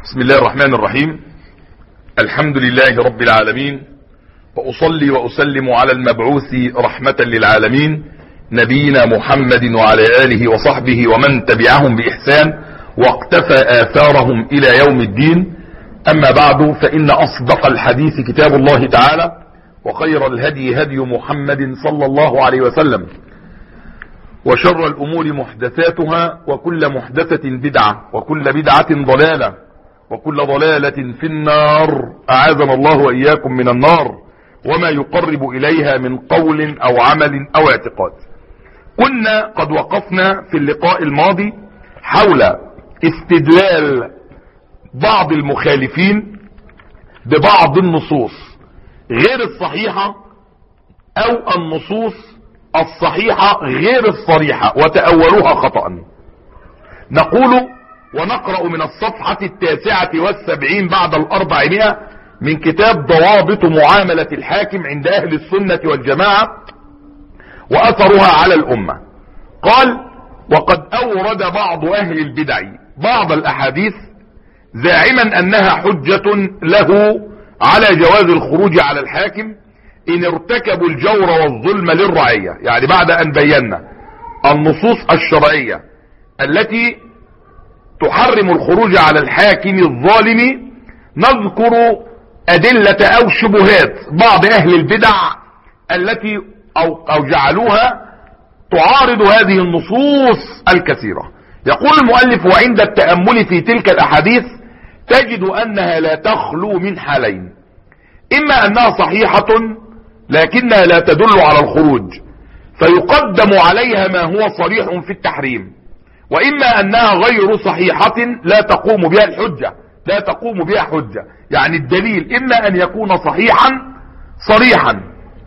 بسم الله الرحمن الرحيم. الحمد لله رب العالمين، وأصلي وأسلم على المبعوث رحمة للعالمين نبينا محمد وعلى آله وصحبه ومن تبعهم بإحسان واقتفى آثارهم إلى يوم الدين. أما بعد، فإن أصدق الحديث كتاب الله تعالى، وخير الهدي هدي محمد صلى الله عليه وسلم، وشر الأمور محدثاتها، وكل محدثة بدعة، وكل بدعة ضلالة، وكل ضلالة في النار. أعاذنا الله وإياكم من النار وما يقرب إليها من قول أو عمل أو اعتقاد. كنا قد وقفنا في اللقاء الماضي حول استدلال بعض المخالفين ببعض النصوص غير الصحيحة أو النصوص الصحيحة غير الصريحة وتأولوها خطأ. نقول ونقرأ من الصفحة 79 بعد 400 من كتاب ضوابط معاملة الحاكم عند أهل السنة والجماعة وأثرها على الأمة. قال: وقد أورد بعض أهل البدع بعض الأحاديث زاعما أنها حجة له على جواز الخروج على الحاكم إن ارتكبوا الجور والظلم للرعية. يعني بعد أن بينا النصوص الشرعية التي تحرم الخروج على الحاكم الظالم، نذكر أدلة أو شبهات بعض أهل البدع التي أو جعلوها تعارض هذه النصوص الكثيرة. يقول المؤلف: وعند التأمل في تلك الأحاديث تجد أنها لا تخلو من حالين: إما أنها صحيحة لكنها لا تدل على الخروج فيقدم عليها ما هو صريح في التحريم، وإما أنها غير صحيحة لا تقوم بها الحجة، لا تقوم بها حجة. يعني الدليل إما أن يكون صحيحا صريحا،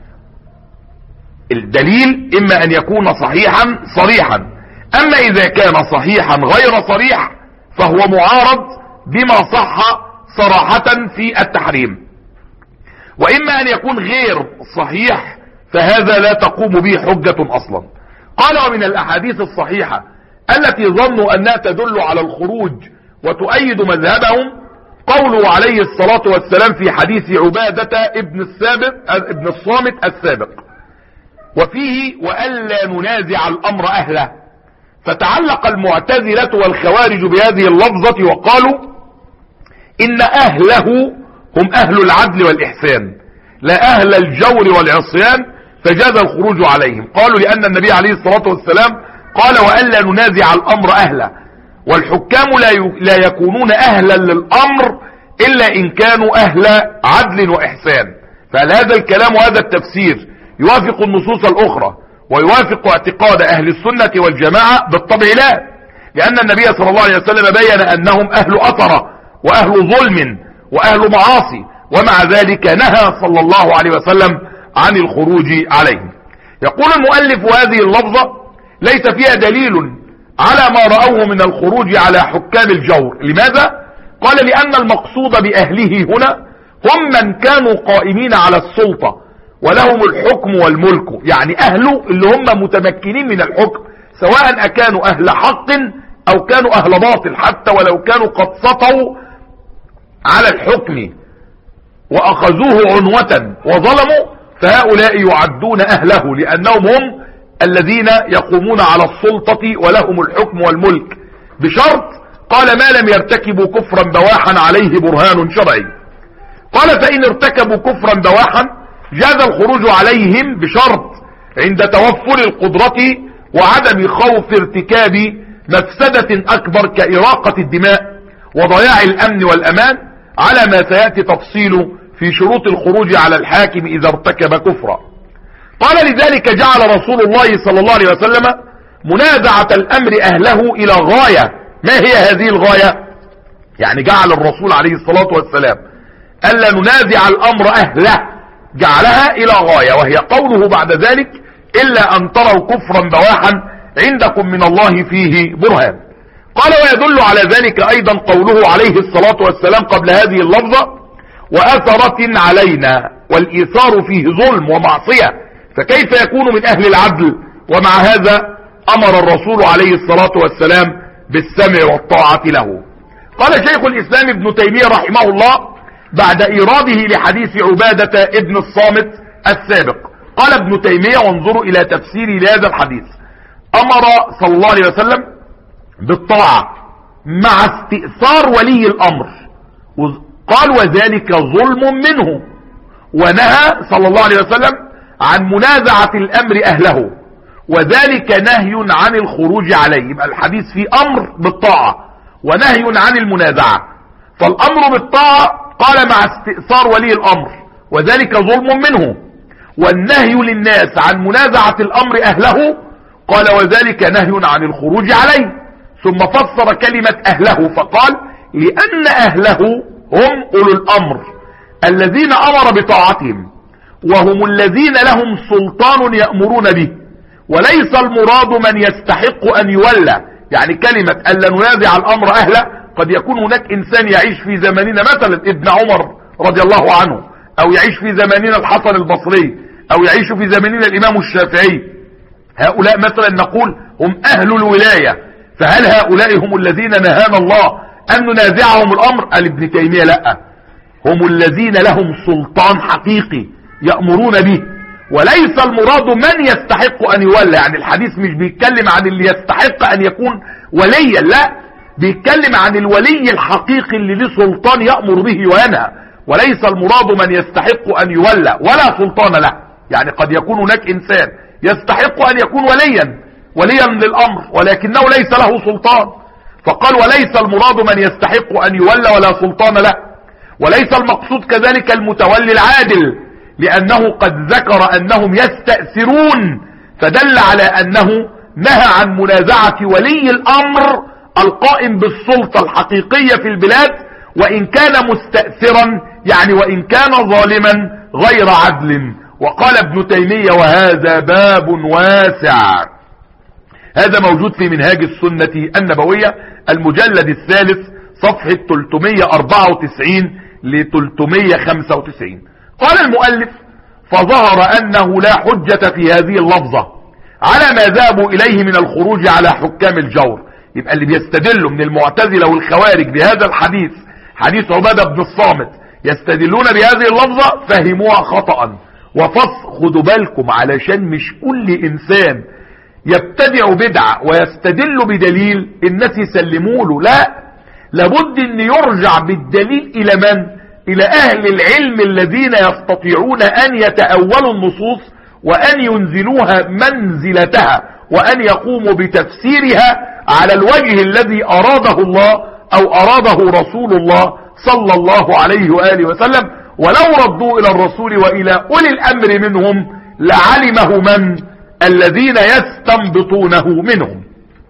الدليل إما أن يكون صحيحا صريحا، أما إذا كان صحيحا غير صريح فهو معارض بما صح صراحة في التحريم. وإما أن يكون غير صحيح فهذا لا تقوم به حجة أصلا. قال: ومن الأحاديث الصحيحة التي ظنوا أنها تدل على الخروج وتؤيد مذهبهم قوله عليه الصلاة والسلام في حديث عبادة ابن الصامت السابق، وفيه: وألا ننازع الأمر أهله. فتعلق المعتزلة والخوارج بهذه اللفظة وقالوا إن أهله هم أهل العدل والإحسان لا أهل الجور والعصيان، فجاز الخروج عليهم. قالوا لأن النبي عليه الصلاة والسلام قال: وألا ننازع الأمر أهله، والحكام لا يكونون أهلا للأمر إلا إن كانوا أهل عدل وإحسان. فهل هذا الكلام وهذا التفسير يوافق النصوص الأخرى ويوافق اعتقاد أهل السنة والجماعة؟ بالطبع لا، لأن النبي صلى الله عليه وسلم بين أنهم أهل أثرة وأهل ظلم وأهل معاصي، ومع ذلك نهى صلى الله عليه وسلم عن الخروج عليهم. يقول المؤلف: وهذه اللفظة ليس فيها دليل على ما رأوه من الخروج على حكام الجور. لماذا؟ قال: لأن المقصود بأهله هنا هم من كانوا قائمين على السلطة ولهم الحكم والملك، يعني أهله اللي هم متمكنين من الحكم، سواء أكانوا أهل حق أو كانوا أهل باطل، حتى ولو كانوا قد سطوا على الحكم وأخذوه عنوة وظلموا، فهؤلاء يعدون أهله لأنهم هم الذين يقومون على السلطة ولهم الحكم والملك، بشرط قال: ما لم يرتكبوا كفرا بواحا عليه برهان شرعي. قال: فإن ارتكبوا كفرا بواحا جاز الخروج عليهم بشرط عند توفر القدرة وعدم خوف ارتكاب مفسدة أكبر كإراقة الدماء وضياع الأمن والأمان، على ما سيأتي تفصيله في شروط الخروج على الحاكم إذا ارتكب كفرا. قال: لذلك جعل رسول الله صلى الله عليه وسلم منازعة الأمر أهله إلى غاية. ما هي هذه الغاية؟ يعني جعل الرسول عليه الصلاة والسلام ألا ننازع الأمر أهله، جعلها إلى غاية، وهي قوله بعد ذلك: إلا أن تروا كفرا بواحا عندكم من الله فيه برهان. قال: ويدل على ذلك أيضا قوله عليه الصلاة والسلام قبل هذه اللفظة: وأثرة علينا، والإيثار فيه ظلم ومعصية، فكيف يكون من أهل العدل؟ ومع هذا أمر الرسول عليه الصلاة والسلام بالسمع والطاعة له. قال شيخ الاسلام ابن تيمية رحمه الله بعد ايراده لحديث عبادة ابن الصامت السابق، قال ابن تيمية وانظروا الى تفسيري لهذا الحديث: امر صلى الله عليه وسلم بالطاعة مع استئثار ولي الامر، قال وذلك ظلم منه، ونهى صلى الله عليه وسلم عن منازعة الامر اهله، وذلك نهي عن الخروج عليه. يبقى الحديث فيه امر بالطاعة ونهي عن المنازعة. فالامر بالطاعة قال مع استئثار ولي الامر وذلك ظلم منه، والنهي للناس عن منازعة الامر اهله قال وذلك نهي عن الخروج عليه. ثم فسر كلمة اهله فقال لان اهله هم اولو الامر الذين امر بطاعتهم، وهم الذين لهم سلطان يأمرون به، وليس المراد من يستحق ان يولى. يعني كلمة ألا ننازع الامر اهله، قد يكون هناك انسان يعيش في زماننا مثلا ابن عمر رضي الله عنه، او يعيش في زماننا الحسن البصري، او يعيش في زماننا الامام الشافعي، هؤلاء مثلا نقول هم اهل الولاية، فهل هؤلاء هم الذين نهانا الله ان ننازعهم الامر؟ قال ابن تيمية لا، هم الذين لهم سلطان حقيقي يأمرون به، وليس المراد من يستحق ان يولى. يعني الحديث مش بيتكلم عن اللي يستحق ان يكون وليا، لا، بيتكلم عن الولي الحقيقي اللي له سلطان يأمر به وينهى، وليس المراد من يستحق ان يولى ولا سلطان له. يعني قد يكون هناك انسان يستحق ان يكون وليا للامر ولكنه ليس له سلطان، فقال وليس المراد من يستحق ان يولى ولا سلطان له. وليس المقصود كذلك المتولي العادل، لانه قد ذكر انهم يستأثرون، فدل على انه نهى عن منازعة ولي الامر القائم بالسلطة الحقيقية في البلاد، وان كان مستأثرا، يعني وان كان ظالما غير عدل. وقال ابن تيمية وهذا باب واسع. هذا موجود في منهاج السنة النبوية المجلد الثالث صفحة 394 ل 395. قال المؤلف فظهر انه لا حجة في هذه اللفظة على ما ذهبوا اليه من الخروج على حكام الجور. يبقى اللي بيستدلوا من المعتزلة والخوارج بهذا الحديث، حديث عبادة بن الصامت، يستدلون بهذه اللفظة فهموها خطأ. خدوا بالكم علشان مش كل انسان يبتدع بدعة ويستدل بدليل الناس يسلموا له، لا، لابد ان يرجع بالدليل الى من؟ الى اهل العلم الذين يستطيعون ان يتأولوا النصوص وان ينزلوها منزلتها، وان يقوموا بتفسيرها على الوجه الذي اراده الله او اراده رسول الله صلى الله عليه وآله وسلم. ولو ردوا الى الرسول والى اولي الامر منهم لعلمه من؟ الذين يستنبطونه منهم.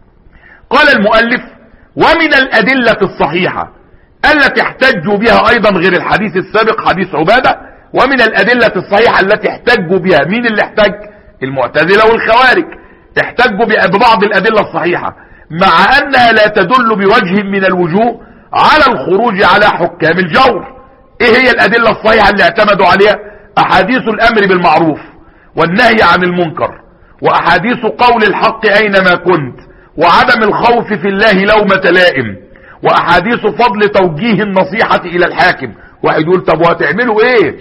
قال المؤلف ومن الادلة الصحيحة التي احتجوا بها ايضا غير الحديث السابق حديث عبادة، ومن الادلة الصحيحة التي احتجوا بها، مين اللي احتج؟ المعتزلة والخوارج احتجوا ببعض الادلة الصحيحة، مع انها لا تدل بوجه من الوجوه على الخروج على حكام الجور. ايه هي الادلة الصحيحة اللي اعتمدوا عليها؟ احاديث الامر بالمعروف والنهي عن المنكر، واحاديث قول الحق اينما كنت، وعدم الخوف في الله لومة لائم، واحاديث فضل توجيه النصيحة الى الحاكم. واحد يقول طب وهتعملوا ايه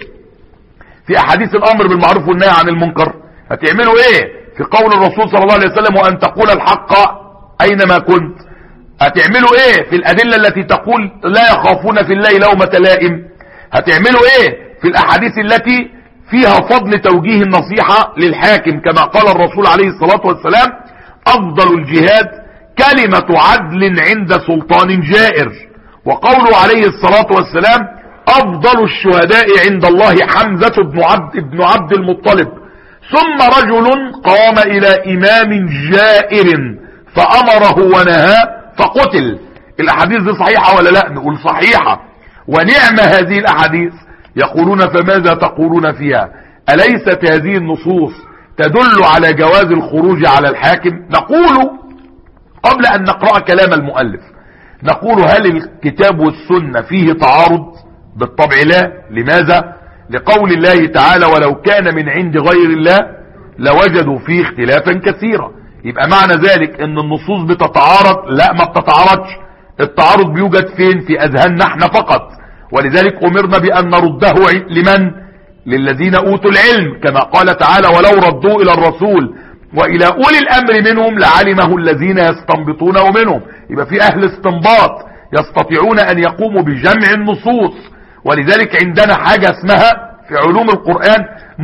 في احاديث الامر بالمعروف والنهي عن المنكر؟ هتعملوا ايه في قول الرسول صلى الله عليه وسلم وان تقول الحق اينما كنت؟ هتعملوا ايه في الادلة التي تقول لا يخافون في الله لومة لائم؟ هتعملوا ايه في الاحاديث التي فيها فضل توجيه النصيحة للحاكم، كما قال الرسول عليه الصلاة والسلام افضل الجهاد كلمة عدل عند سلطان جائر، وقوله عليه الصلاة والسلام افضل الشهداء عند الله حمزة بن عبد المطلب، ثم رجل قام الى امام جائر فامره ونهاه فقتل. الاحاديث دي صحيحة ولا لا؟ نقول صحيحة، ونعم هذه الاحاديث. يقولون فماذا تقولون فيها؟ أليست هذه النصوص تدل على جواز الخروج على الحاكم؟ نقول قبل ان نقرأ كلام المؤلف، نقول هل الكتاب والسنة فيه تعارض؟ بالطبع لا. لماذا؟ لقول الله تعالى ولو كان من عند غير الله لوجدوا فيه اختلافا كثيرا. يبقى معنى ذلك ان النصوص بتتعارض؟ لا، ما بتتعارضش. التعارض بيوجد فين؟ في اذهاننا احنا فقط. ولذلك امرنا بان نرده لمن؟ للذين اوتوا العلم، كما قال تعالى ولو ردوا الى الرسول والى اولي الامر منهم لعلمه الذين يستنبطونه منهم. يبقى في اهل استنباط يستطيعون ان يقوموا بجمع النصوص. ولذلك عندنا حاجة اسمها في علوم القرآن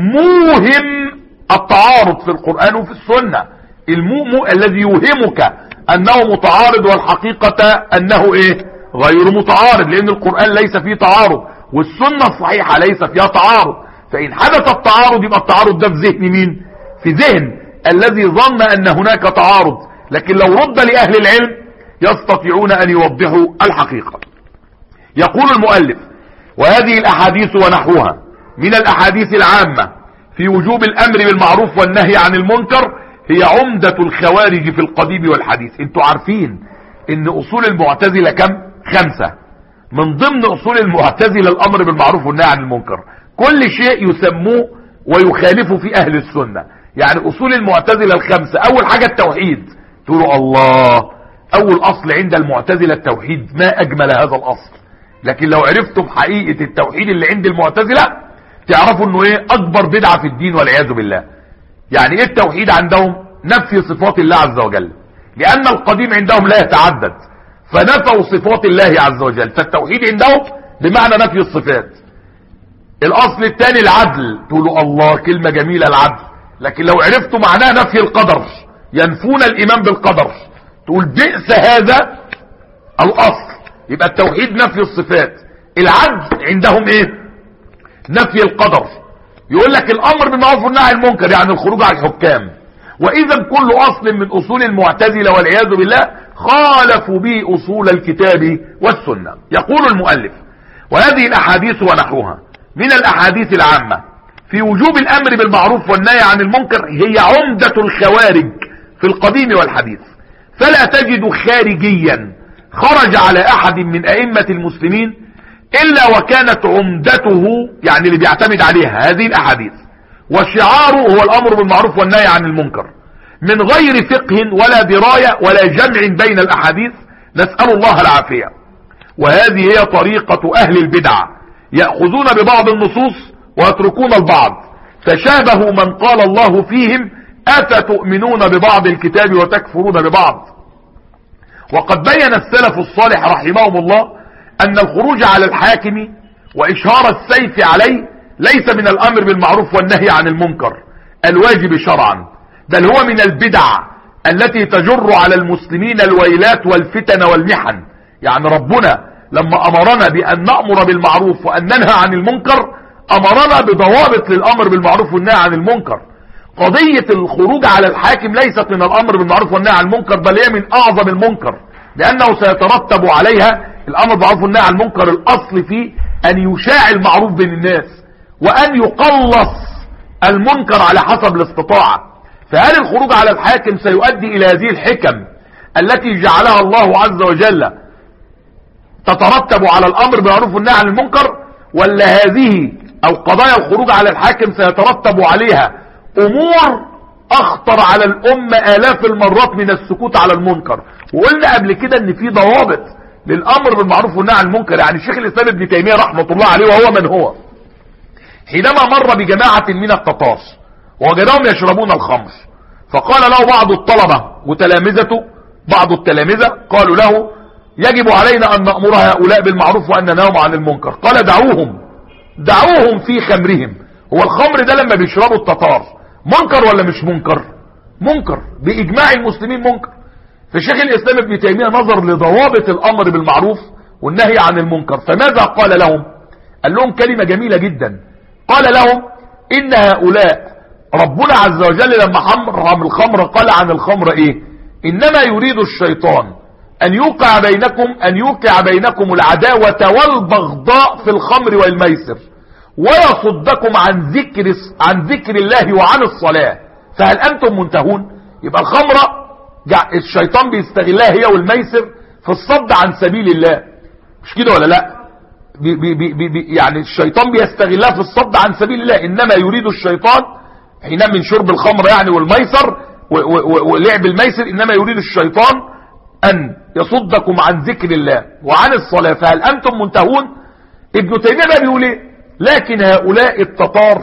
موهم التعارض في القرآن وفي السنة. الموم الذي يوهمك انه متعارض والحقيقة انه ايه؟ غير متعارض، لان القرآن ليس فيه تعارض والسنة الصحيحة ليس فيها تعارض. فان حدث التعارض يبقى التعارض ده في ذهن مين؟ في ذهن الذي ظن ان هناك تعارض. لكن لو رد لأهل العلم يستطيعون ان يوضحوا الحقيقة. يقول المؤلف وهذه الاحاديث ونحوها من الاحاديث العامة في وجوب الامر بالمعروف والنهي عن المنكر هي عمدة الخوارج في القديم والحديث. انتوا عارفين ان اصول المعتزلة كم؟ 5. من ضمن اصول المعتزلة الامر بالمعروف والنهي عن المنكر. كل شيء يسموه ويخالفوا في اهل السنة. يعني اصول المعتزلة 5. اول حاجة التوحيد، تقولوا الله، اول اصل عند المعتزلة التوحيد، ما اجمل هذا الاصل. لكن لو عرفتم حقيقة التوحيد اللي عند المعتزلة تعرفوا انه ايه؟ اكبر بدعة في الدين والعياذ بالله. يعني ايه التوحيد عندهم؟ نفي صفات الله عز وجل، لان القديم عندهم لا يتعدد فنفوا صفات الله عز وجل. فالتوحيد عندهم بمعنى نفي الصفات. الاصل الثاني العدل، تقولوا الله كلمة جميلة العدل، لكن لو عرفتوا معناه نفي القدر، ينفون الايمان بالقدر، تقول بئس هذا الاصل. يبقى التوحيد نفي الصفات. العدل عندهم ايه؟ نفي القدر. يقول لك الامر بالمعروف والنهي عن المنكر يعني الخروج على الحكام. واذا كل اصل من اصول المعتزله والعياذ بالله خالفوا به اصول الكتاب والسنه. يقول المؤلف وهذه الاحاديث ونحوها من الاحاديث العامه في وجوب الامر بالمعروف والنهي عن المنكر هي عمدة الخوارج في القديم والحديث. فلا تجد خارجيا خرج على احد من ائمة المسلمين الا وكانت عمدته، يعني اللي بيعتمد عليها هذه الاحاديث وشعاره هو الامر بالمعروف والنهي عن المنكر، من غير فقه ولا دراية ولا جمع بين الاحاديث، نسأل الله العافية. وهذه هي طريقة اهل البدع، يأخذون ببعض النصوص ويتركون البعض، فشابهوا من قال الله فيهم افتؤمنون ببعض الكتاب وتكفرون ببعض. وقد بين السلف الصالح رحمهم الله ان الخروج على الحاكم واشهار السيف عليه ليس من الامر بالمعروف والنهي عن المنكر الواجب شرعا، بل هو من البدع التي تجر على المسلمين الويلات والفتن والمحن. يعني ربنا لما امرنا بان نأمر بالمعروف وان ننهى عن المنكر امرنا بضوابط للامر بالمعروف والنهي عن المنكر. قضية الخروج على الحاكم ليست من الامر بالمعروف والنهي عن المنكر، بل هي من اعظم المنكر، لانه سيترتب عليها الامر بالمعروف والنهي عن المنكر. الاصل فيه ان يشاع المعروف بين الناس وان يقلص المنكر على حسب الاستطاعة. فهل الخروج على الحاكم سيؤدي الى هذه الحكم التي جعلها الله عز وجل تترتب على الامر بالمعروف والنهي عن المنكر، ولا هذه او قضايا الخروج على الحاكم سيترتب عليها امور اخطر على الامة الاف المرات من السكوت على المنكر؟ وقلنا قبل كده ان في ضوابط للامر بالمعروف والنهي عن المنكر. يعني الشيخ الاسلام ابن تيمية رحمة الله عليه وهو من هو، حينما مر بجماعة من التتار ووجدهم يشربون الخمر، فقال له بعض الطلبة وتلامذته، بعض التلامذة قالوا له يجب علينا ان نأمر هؤلاء بالمعروف وان ننهاهم عن المنكر. قال دعوهم في خمرهم. هو الخمر ده لما بيشربوا التتار منكر ولا مش منكر؟ منكر باجماع المسلمين، منكر. فشيخ الاسلام ابن تيمية نظر لضوابط الامر بالمعروف والنهي عن المنكر، فماذا قال لهم؟ قال لهم كلمة جميلة جدا، قال لهم ان هؤلاء ربنا عز وجل لما حرم الخمر قال عن الخمر ايه؟ انما يريد الشيطان ان يوقع بينكم العداوة والبغضاء في الخمر والميسر ويصدكم عن ذكر الله وعن الصلاة، فهل انتم منتهون؟ يبقى الخمرة الشيطان بيستغلها هي والميسر في الصد عن سبيل الله، مش كده ولا لا؟ يعني الشيطان بيستغلها في الصد عن سبيل الله. انما يريد الشيطان حين من شرب الخمر يعني والميسر ولعب الميسر، انما يريد الشيطان ان يصدكم عن ذكر الله وعن الصلاة فهل أنتم منتهون؟ ابن تيمية بيقول ايه؟ لكن هؤلاء التتار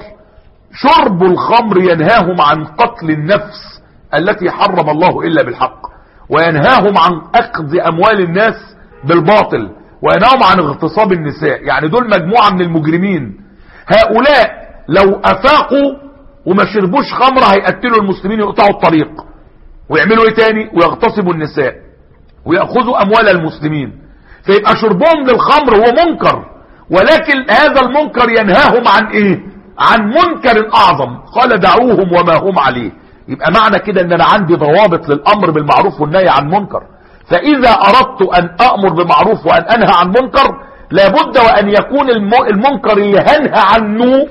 شرب الخمر ينهاهم عن قتل النفس التي حرم الله إلا بالحق، وينهاهم عن أخذ أموال الناس بالباطل، وينهاهم عن اغتصاب النساء. يعني دول مجموعة من المجرمين. هؤلاء لو أفاقوا وما شربوش خمر هيقتلوا المسلمين، يقطعوا الطريق ويعملوا ايه تاني؟ ويغتصبوا النساء ويأخذوا أموال المسلمين. فيبقى شربهم للخمر هو منكر، ولكن هذا المنكر ينهاهم عن ايه؟ عن منكر اعظم، قال دعوهم وما هم عليه. يبقى معنى كده ان انا عندي ضوابط للامر بالمعروف والنهي عن منكر. فاذا اردت ان امر بمعروف وان انهى عن منكر لابد وان يكون المنكر اللي هنهى عنه،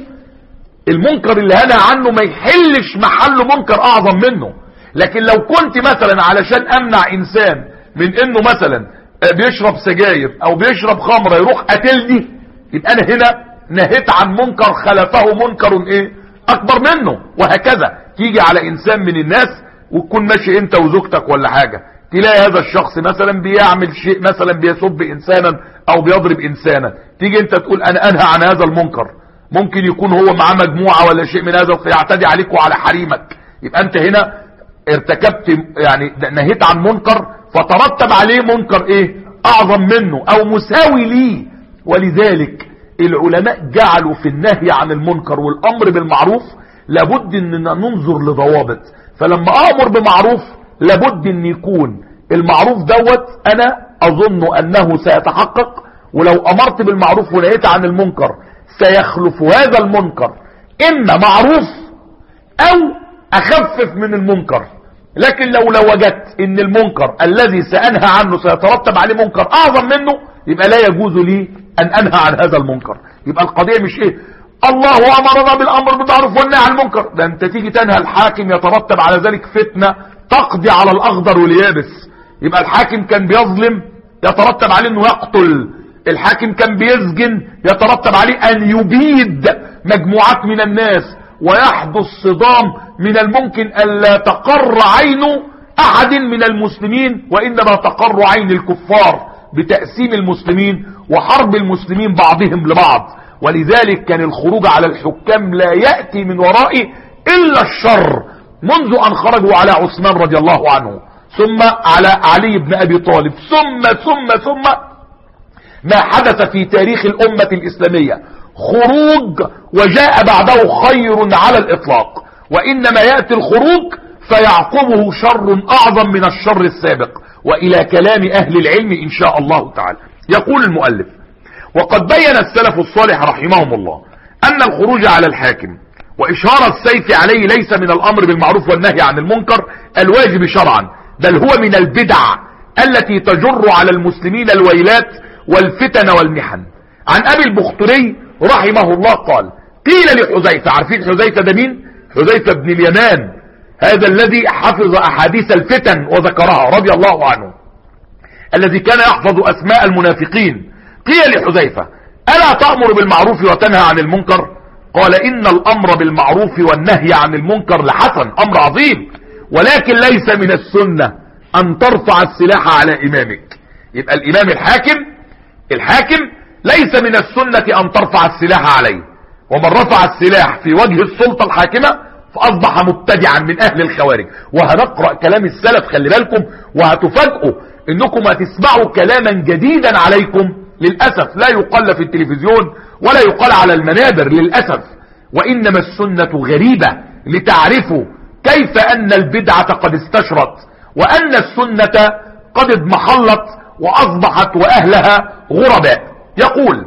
المنكر اللي هنهى عنه ما يحلش محله منكر اعظم منه. لكن لو كنت مثلا علشان امنع انسان من انه مثلا بيشرب سجاير او بيشرب خمره يروح قتلني، يبقى انا هنا نهيت عن منكر خلفه منكر ايه اكبر منه. وهكذا تيجي على انسان من الناس وتكون ماشي انت وزوجتك ولا حاجة، تلاقي هذا الشخص مثلا بيعمل شيء، مثلا بيسب انسانا او بيضرب انسانا، تيجي انت تقول انا انهى عن هذا المنكر. ممكن يكون هو معاه مجموعة ولا شيء من هذا فيعتدي عليك وعلى حريمك، يبقى انت هنا ارتكبت يعني نهيت عن منكر فترتب عليه منكر ايه اعظم منه او مساوي ليه. ولذلك العلماء جعلوا في النهي عن المنكر والامر بالمعروف لابد اننا ننظر لضوابط. فلما امر بمعروف لابد ان يكون المعروف دوت انا اظن انه سيتحقق، ولو امرت بالمعروف ونهيت عن المنكر سيخلف هذا المنكر اما معروف او اخفف من المنكر. لكن لو وجدت ان المنكر الذي سأنهى عنه سيترتب عليه منكر اعظم منه يبقى لا يجوز لي ان انهى عن هذا المنكر. يبقى القضية مش ايه الله امرنا بالامر بالمعروف والنهي عن المنكر، ده انت تيجي تنهى الحاكم يترتب على ذلك فتنة تقضي على الاخضر واليابس. يبقى الحاكم كان بيظلم يترتب عليه انه يقتل، الحاكم كان بيسجن يترتب عليه ان يبيد مجموعات من الناس، ويحدث صدام من الممكن الا تقر عين احد من المسلمين وانما تقر عين الكفار بتقسيم المسلمين وحرب المسلمين بعضهم لبعض. ولذلك كان الخروج على الحكام لا يأتي من ورائه الا الشر، منذ ان خرجوا على عثمان رضي الله عنه، ثم على علي بن ابي طالب، ثم ما حدث في تاريخ الامة الاسلامية خروج وجاء بعده خير على الاطلاق. وانما يأتي الخروج فيعقبه شر اعظم من الشر السابق. والى كلام اهل العلم ان شاء الله تعالى. يقول المؤلف: وقد بين السلف الصالح رحمهم الله ان الخروج على الحاكم واشهار السيف عليه ليس من الامر بالمعروف والنهي عن المنكر الواجب شرعا، بل هو من البدع التي تجر على المسلمين الويلات والفتن والمحن. عن ابي البختري رحمه الله قال: قيل لحذيفة، عارفين حذيفة ده مين؟ حذيفة بن اليمان، هذا الذي حفظ احاديث الفتن وذكرها رضي الله عنه، الذي كان يحفظ اسماء المنافقين. قيل لحذيفة: الا تأمر بالمعروف وتنهى عن المنكر؟ قال: ان الامر بالمعروف والنهي عن المنكر لحسن، امر عظيم، ولكن ليس من السنة ان ترفع السلاح على امامك. يبقى الامام الحاكم ليس من السنة ان ترفع السلاح عليه، ومن رفع السلاح في وجه السلطة الحاكمة فاصبح مبتدعا من اهل الخوارج. وهنقرأ كلام السلف، خلي بالكم، وهتفاجئوا انكم هتسمعوا كلاما جديدا عليكم للأسف لا يقال في التلفزيون ولا يقال على المنابر للأسف. وإنما السنة غريبة لتعرفوا كيف أن البدعة قد استشرت وأن السنة قد اضمحلت وأصبحت وأهلها غرباء. يقول: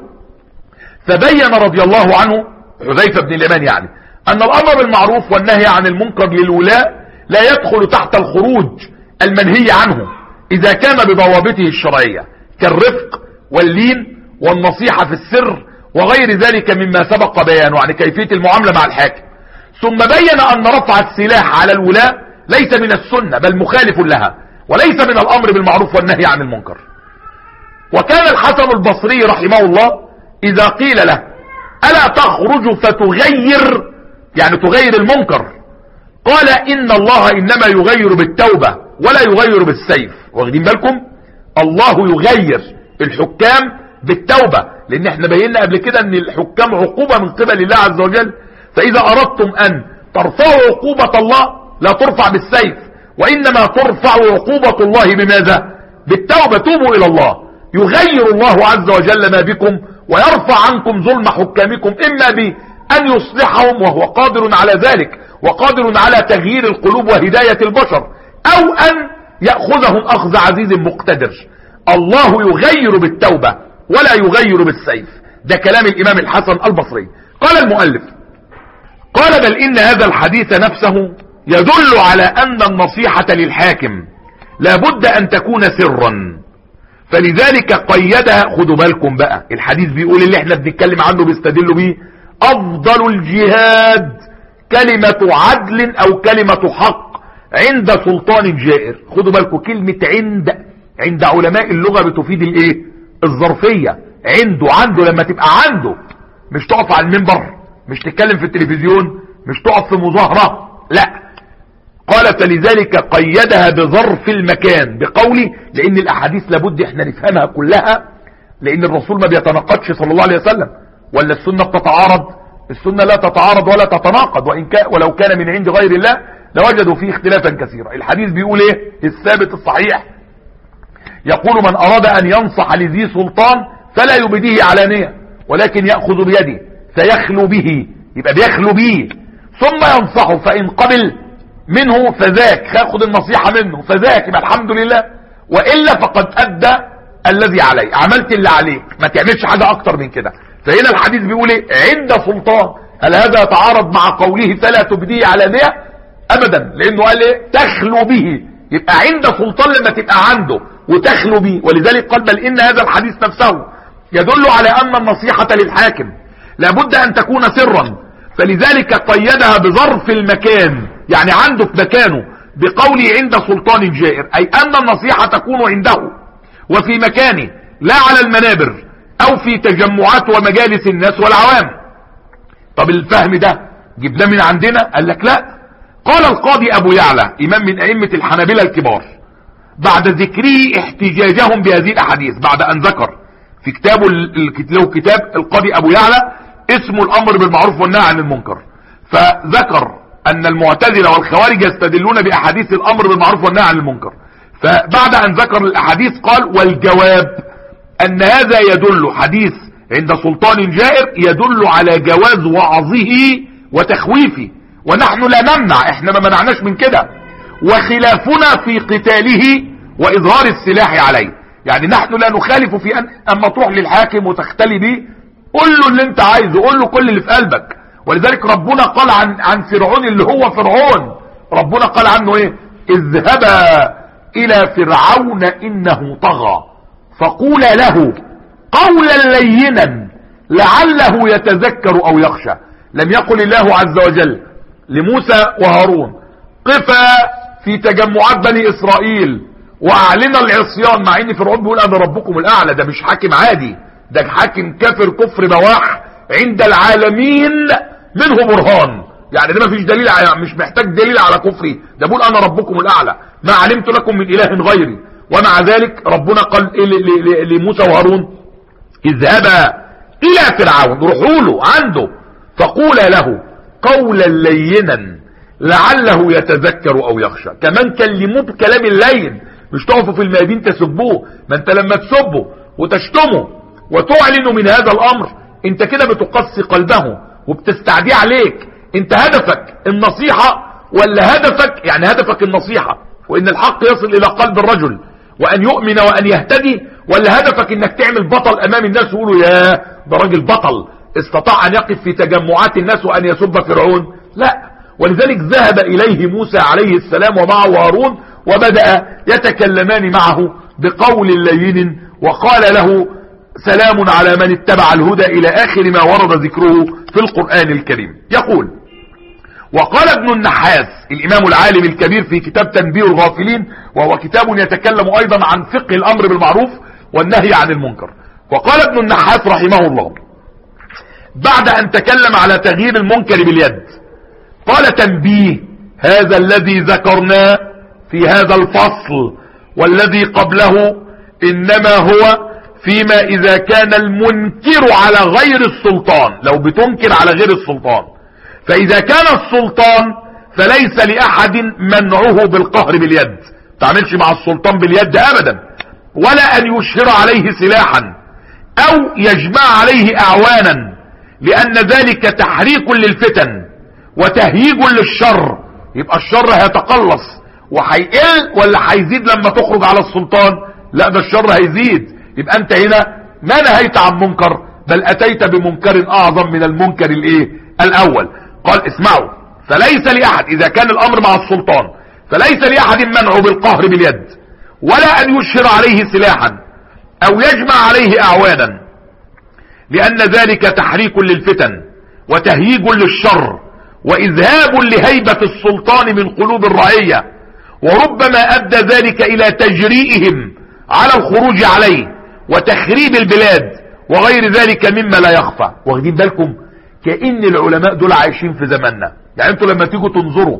فبين رضي الله عنه حذيفة بن اليمان يعني أن الأمر بالمعروف والنهي عن المنكر للولاة لا يدخل تحت الخروج المنهي عنه إذا كان بضوابطه الشرعية كالرفق واللين والنصيحة في السر وغير ذلك مما سبق بيانه عن كيفية المعاملة مع الحاكم. ثم بين أن رفع السلاح على الولاة ليس من السنة بل مخالف لها، وليس من الأمر بالمعروف والنهي عن المنكر. وكان الحسن البصري رحمه الله إذا قيل له: ألا تخرج فتغير، يعني تغير المنكر، قال: إن الله إنما يغير بالتوبة ولا يغير بالسيف. واخدين بالكم؟ الله يغير الحكام بالتوبة، لان احنا بينا قبل كده ان الحكام عقوبة من قبل الله عز وجل. فاذا اردتم ان ترفعوا عقوبة الله لا ترفع بالسيف، وانما ترفع عقوبة الله بماذا؟ بالتوبة. توبوا الى الله، يغير الله عز وجل ما بكم ويرفع عنكم ظلم حكامكم، اما بان يصلحهم وهو قادر على ذلك وقادر على تغيير القلوب وهداية البشر، او ان يأخذهم اخذ عزيز مقتدر. الله يغير بالتوبة ولا يغير بالسيف. ده كلام الامام الحسن البصري. قال المؤلف قال بل ان هذا الحديث نفسه يدل على ان النصيحة للحاكم لابد ان تكون سرا، فلذلك قيدها. خدوا بالكم بقى، الحديث بيقول اللي احنا بنتكلم عنه بيستدل بيه افضل الجهاد كلمة عدل او كلمة حق عند سلطان جائر. خدوا بالكم كلمة عند علماء اللغة بتفيد الايه؟ الظرفية. عنده لما تبقى عنده، مش تقف على المنبر، مش تتكلم في التلفزيون، مش تقف في مظاهرة، لا. قال فلذلك قيدها بظرف المكان بقوله، لان الاحاديث لابد احنا نفهمها كلها، لان الرسول ما بيتناقضش صلى الله عليه وسلم. ولا السنة بتتعارض؟ السنة لا تتعارض ولا تتناقض، ولو كان من عند غير الله لوجدوا فيه اختلافا كثيرا. الحديث بيقول ايه؟ الثابت الصحيح يقول من اراد ان ينصح لذي سلطان فلا يبديه علانية ولكن يأخذ بيده فيخلو به، يبقى بيخلو به ثم ينصحه، فان قبل منه فذاك، خاخد النصيحة منه فذاك، يبقى الحمد لله، وإلا فقد أدى الذي عليه، عملت اللي عليك، ما تعملش حاجة أكتر من كده. فهنا الحديث بيقول ايه؟ عند سلطان. هل هذا يتعارض مع قوله فلا تبديه علانية؟ أبدا، لأنه قال ايه؟ تخلو به. يبقى عند سلطان لما تبقى عنده وتخلو به. ولذلك قال بل إن هذا الحديث نفسه يدل على أن النصيحة للحاكم لابد أن تكون سرا، فلذلك قيدها بظرف المكان، يعني عنده في مكانه، بقوله عند سلطان جائر، أي أن النصيحة تكون عنده وفي مكانه، لا على المنابر أو في تجمعات ومجالس الناس والعوام. طب الفهم ده جبناه من عندنا؟ قال لك لا. قال القاضي أبو يعلى إمام من أئمة الحنابلة الكبار بعد ذكره احتجاجهم بهذه الأحاديث، بعد أن ذكر في كتابه له كتاب القاضي أبو يعلى اسمه الأمر بالمعروف والنهي عن المنكر، فذكر أن المعتزلة والخوارج يستدلون بأحاديث الأمر بالمعروف والنهي عن المنكر. فبعد أن ذكر الأحاديث قال والجواب أن هذا يدل، حديث عند سلطان جائر يدل على جواز وعظه وتخويفه، ونحن لا نمنع، احنا ما منعناش من كده، وخلافنا في قتاله وإظهار السلاح عليه. يعني نحن لا نخالف في أما تروح للحاكم وتختلي به، قل له اللي انت عايزه، قل له كل اللي في قلبك. ولذلك ربنا قال عن فرعون اللي هو فرعون، ربنا قال عنه ايه؟ اذهبا الى فرعون انه طغى فقولا له قولا لينا لعله يتذكر او يخشى. لم يقل الله عز وجل لموسى وهارون قفا في تجمعات بني اسرائيل واعلن العصيان، مع ان فرعون بيقول انا ربكم الاعلى. ده مش حاكم عادي، ده حاكم كافر كفر بواح عند العالمين منه برهان. يعني ده ما فيش دليل، مش محتاج دليل على كفري، ده بيقول انا ربكم الاعلى ما علمت لكم من اله غيري. ومع ذلك ربنا قال لموسى وهارون اذهبا الى فرعون، روحوا له عنده فقولا له قولا لينا لعله يتذكر او يخشى. كمان كلموه بكلام اللين، مش تقفوا في الميادين تسبوه. ما انت لما تسبه وتشتمه وتعلن من هذا الامر انت كده بتقسي قلبه وبتستعدي عليك. انت هدفك النصيحة ولا هدفك يعني هدفك النصيحة وان الحق يصل الى قلب الرجل وان يؤمن وان يهتدي، ولا هدفك انك تعمل بطل امام الناس ويقولوا يا ده راجل بطل استطاع ان يقف في تجمعات الناس وان يسب فرعون؟ لا. ولذلك ذهب اليه موسى عليه السلام ومعه هارون وبدأ يتكلمان معه بقول لين وقال له سلام على من اتبع الهدى الى اخر ما ورد ذكره في القرآن الكريم. يقول وقال ابن النحاس الامام العالم الكبير في كتاب تنبيه الغافلين، وهو كتاب يتكلم ايضا عن فقه الامر بالمعروف والنهي عن المنكر. وقال ابن النحاس رحمه الله بعد ان تكلم على تغيير المنكر باليد قال تنبيه هذا الذي ذكرناه في هذا الفصل والذي قبله انما هو فيما اذا كان المنكر على غير السلطان، لو بتنكر على غير السلطان. فاذا كان السلطان فليس لاحد منعه بالقهر باليد، تعملش مع السلطان باليد ابدا، ولا ان يشهر عليه سلاحا او يجمع عليه اعوانا، لان ذلك تحريك للفتن وتهييج للشر. يبقى الشر هيتقلص وهيقل ولا هيزيد لما تخرج على السلطان؟ لا، ده الشر هيزيد. يبقى انت هنا ما نهيت عن منكر، بل اتيت بمنكر اعظم من المنكر الاول. قال اسمعوا، فليس لاحد اذا كان الامر مع السلطان فليس لاحد منعه بالقهر باليد، ولا ان يشهر عليه سلاحا او يجمع عليه اعوانا، لان ذلك تحريك للفتن وتهييج للشر واذهاب لهيبة السلطان من قلوب الرعية، وربما ادى ذلك الى تجريئهم على الخروج عليه وتخريب البلاد وغير ذلك مما لا يخفى. واخدين بالكم كأن العلماء دول عايشين في زماننا؟ يعني انتوا لما تيجوا تنظروا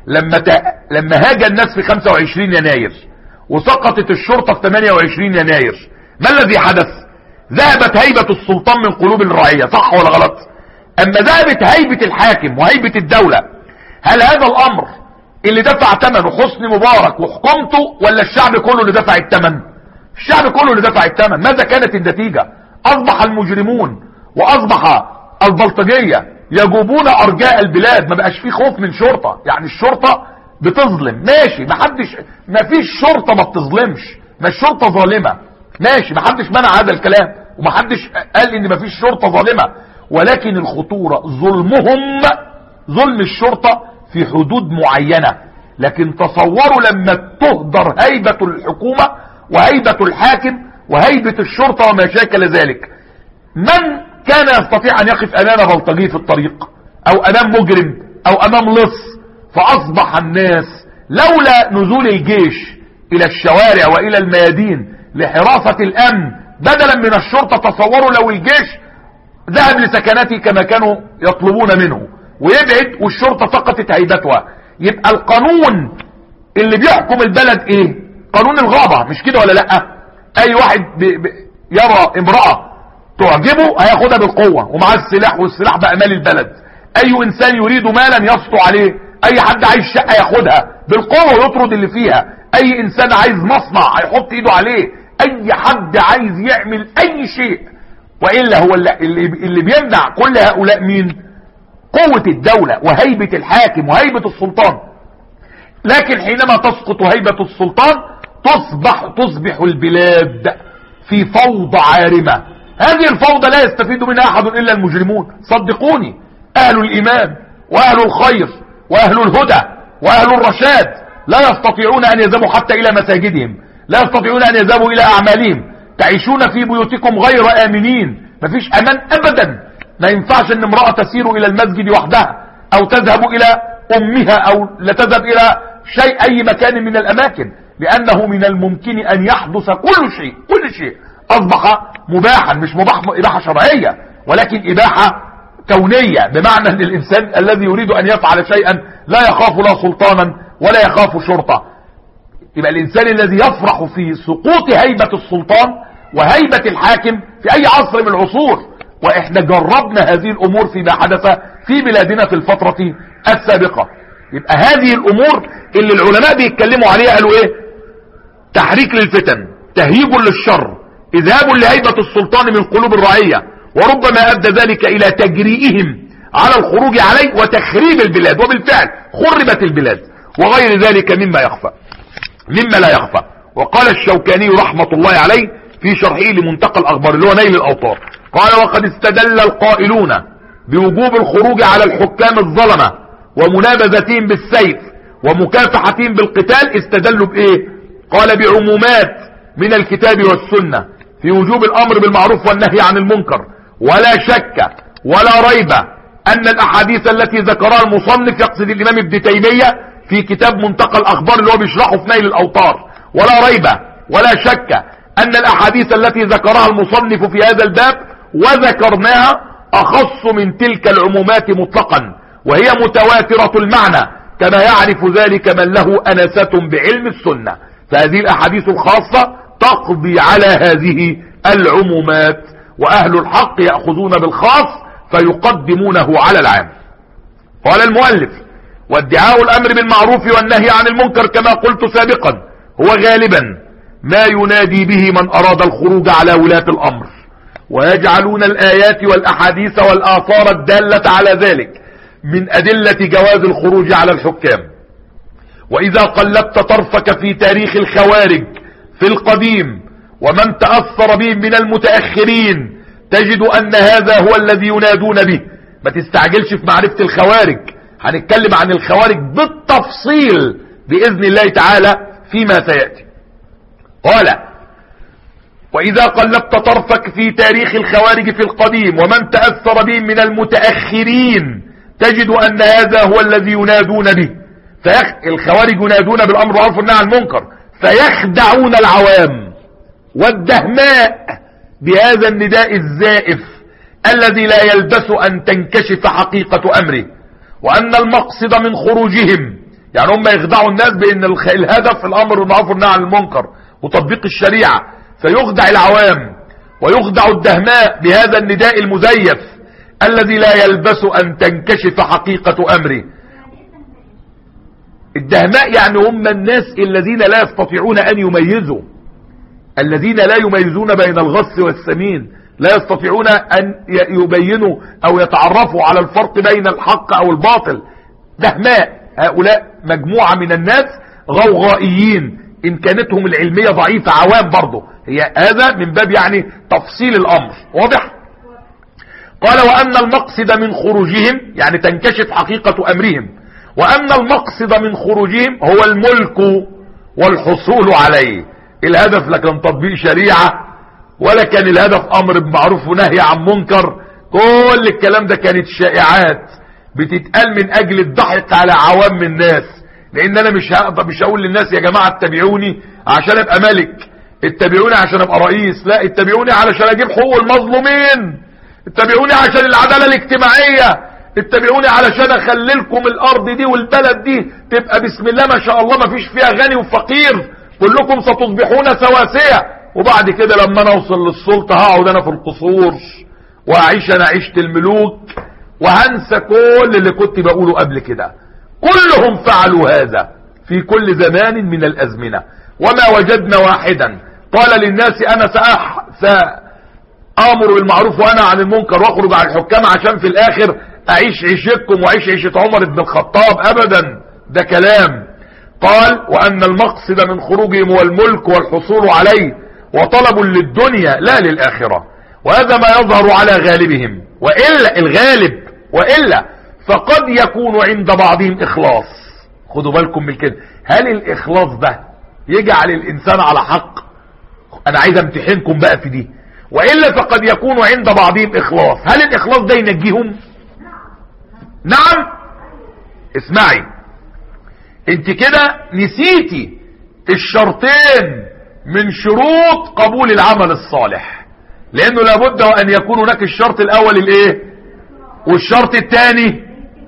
لما هاج الناس في 25 يناير وسقطت الشرطة في 28 يناير، ما الذي حدث؟ ذهبت هيبة السلطان من قلوب الرعية، صح ولا غلط؟ اما ذهبت هيبة الحاكم وهيبة الدولة، هل هذا الامر اللي دفع ثمنه حسني مبارك وحكومته، ولا الشعب كله اللي دفع الثمن؟ الشعب كله اللي دفع الثمن. ماذا كانت النتيجة؟ اصبح المجرمون واصبح البلطجية يجوبون ارجاء البلاد، ما بقاش فيه خوف من شرطة. يعني الشرطة بتظلم ماشي، ما فيش شرطة ما بتظلمش، ما الشرطة ظالمة ماشي، ما حدش منع هذا الكلام وما حدش قال ان ما فيش شرطة ظالمة، ولكن الخطورة ظلمهم، ظلم الشرطة في حدود معينة. لكن تصوروا لما تهدر هيبة الحكومة وهيبة الحاكم وهيبة الشرطة وما شاكل ذلك، من كان يستطيع ان يقف امام بلطجي في الطريق او امام مجرم او امام لص؟ فاصبح الناس لولا نزول الجيش الى الشوارع والى الميادين لحراسة الامن بدلا من الشرطة، تصوروا لو الجيش ذهب لسكناته كما كانوا يطلبون منه ويبعد والشرطة سقطت هيبتها، يبقى القانون اللي بيحكم البلد ايه؟ قانون الغابة، مش كده ولا لا؟ اي واحد يرى امرأة تعجبه هياخدها بالقوة ومعاه السلاح، والسلاح بقى مال البلد. اي انسان يريد مالا يسطو عليه، اي حد عايز شقة ياخدها بالقوة ويطرد اللي فيها، اي انسان عايز مصنع هيحط ايده عليه، اي حد عايز يعمل اي شيء. وإلا هو اللي بيمنع كل هؤلاء مين؟ قوة الدولة وهيبة الحاكم وهيبة السلطان. لكن حينما تسقط هيبة السلطان تصبح البلاد في فوضى عارمة. هذه الفوضى لا يستفيد منها احد الا المجرمون، صدقوني. اهل الايمان واهل الخير واهل الهدى واهل الرشاد لا يستطيعون ان يذهبوا حتى الى مساجدهم، لا يستطيعون ان يذهبوا الى اعمالهم. تعيشون في بيوتكم غير امنين، مفيش امان ابدا. ما ينفعش ان امرأة تسير الى المسجد وحدها او تذهب الى امها او لا تذهب الى اي مكان من الاماكن، لانه من الممكن ان يحدث كل شيء اصبح مباحا، مش مباح اباحة شرعية ولكن اباحة كونية، بمعنى ان الانسان الذي يريد ان يفعل شيئا لا يخاف لا سلطانا ولا يخاف شرطة. يبقى الانسان الذي يفرح في سقوط هيبة السلطان وهيبة الحاكم في اي عصر من العصور، واحنا جربنا هذه الامور فيما حدث في بلادنا في الفترة السابقة. يبقى هذه الامور اللي العلماء بيتكلموا عليها قالوا ايه؟ تحريك للفتن، تهييج للشر، اذهاب لهيبة السلطان من قلوب الرعية، وربما ادى ذلك الى تجريئهم على الخروج عليه وتخريب البلاد، وبالفعل خربت البلاد وغير ذلك مما لا يخفى. وقال الشوكاني رحمة الله عليه في شرحه لمنتقى الاخبار اللي هو نيل الاوطار، قال: وقد استدل القائلون بوجوب الخروج على الحكام الظلمة ومنابذتهم بالسيف ومكافحتهم بالقتال، استدلوا بايه؟ قال: بعمومات من الكتاب والسنة في وجوب الامر بالمعروف والنهي عن المنكر، ولا شك ولا ريب ان الاحاديث التي ذكرها المصنف، يقصد الامام ابن تيمية في كتاب منتقى الاخبار اللي هو بيشرحه في نيل الاوطار، ولا ريب ولا شك ان الاحاديث التي ذكرها المصنف في هذا الباب وذكرناها اخص من تلك العمومات مطلقا، وهي متواترة المعنى، كما يعرف ذلك من له انسة بعلم السنة. فهذه الاحاديث الخاصة تقضي على هذه العمومات، واهل الحق يأخذون بالخاص فيقدمونه على العام. قال المؤلف: وادعاء الامر بالمعروف والنهي عن المنكر كما قلت سابقا هو غالبا ما ينادي به من اراد الخروج على ولاة الامر، ويجعلون الايات والاحاديث والاثار الدالة على ذلك من ادلة جواز الخروج على الحكام. واذا قلبت طرفك في تاريخ الخوارج في القديم ومن تأثر بهم من المتأخرين تجد ان هذا هو الذي ينادون به. ما تستعجلش في معرفة الخوارج، هنتكلم عن الخوارج بالتفصيل بإذن الله تعالى فيما سيأتي. قال: وإذا قلبت طرفك في تاريخ الخوارج في القديم ومن تأثر بهم من المتأخرين تجد أن هذا هو الذي ينادون به. الخوارج ينادون بالأمر بالمعروف والنهي عن المنكر فيخدعون العوام والدهماء بهذا النداء الزائف الذي لا يلبث أن تنكشف حقيقة أمره، وأن المقصد من خروجهم، يعني هم يخدعوا الناس بأن الهدف الأمر بالمعروف والنهي عن المنكر وتطبيق الشريعة، فيخدع العوام ويخدع الدهماء بهذا النداء المزيف الذي لا يلبث أن تنكشف حقيقة أمره. الدهماء يعني هم الناس الذين لا يستطيعون أن يميزوا، الذين لا يميزون بين الغص والسمين، لا يستطيعون أن يبينوا أو يتعرفوا على الفرق بين الحق أو الباطل. دهماء هؤلاء مجموعة من الناس غوغائيين إمكانتهم العلمية ضعيفة، عوام برضه، هي هذا من باب يعني تفصيل الأمر. واضح؟ قال: وأن المقصد من خروجهم، يعني تنكشف حقيقة أمرهم، وأن المقصد من خروجهم هو الملك والحصول عليه. الهدف لا كان تطبيق شريعة ولا كان الهدف أمر بمعروف ونهي عن منكر، كل الكلام ده كانت شائعات بتتقال من أجل الضحك على عوام الناس. لأن أنا مش هقول للناس يا جماعة اتبعوني عشان أبقى ملك، اتبعوني عشان أبقى رئيس، لا، اتبعوني علشان أجيب حقوق المظلومين، اتبعوني عشان العدالة الاجتماعية، اتبعوني علشان اخللكم الارض دي والبلد دي تبقى بسم الله ما شاء الله ما فيش فيها غني وفقير، كلكم ستصبحون سواسية، وبعد كده لما انا اوصل للسلطة هقعد انا في القصور واعيش انا عيشة الملوك وهنسى كل اللي كنت بقوله قبل كده. كلهم فعلوا هذا في كل زمان من الازمنة، وما وجدنا واحدا قال للناس انا سأمر بالمعروف وانا عن المنكر واخرج عن الحكام عشان في الاخر اعيش عيشتكم واعيش عيشة عمر بن الخطاب. ابدا، ده كلام. قال: وان المقصد من خروجهم هو الملك والحصول عليه وطلب للدنيا لا للآخرة، وهذا ما يظهر على غالبهم، وإلا الغالب، وإلا فقد يكون عند بعضهم إخلاص. خدوا بالكم من كده، هل الإخلاص ده يجعل الإنسان على حق؟ أنا عايز امتحنكم بقى في دي. وإلا فقد يكون عند بعضهم إخلاص، هل الإخلاص ده ينجيهم؟ نعم. اسمعي، انت كده نسيتي الشرطين من شروط قبول العمل الصالح، لانه لابد ان يكون هناك الشرط الاول الايه، والشرط الثاني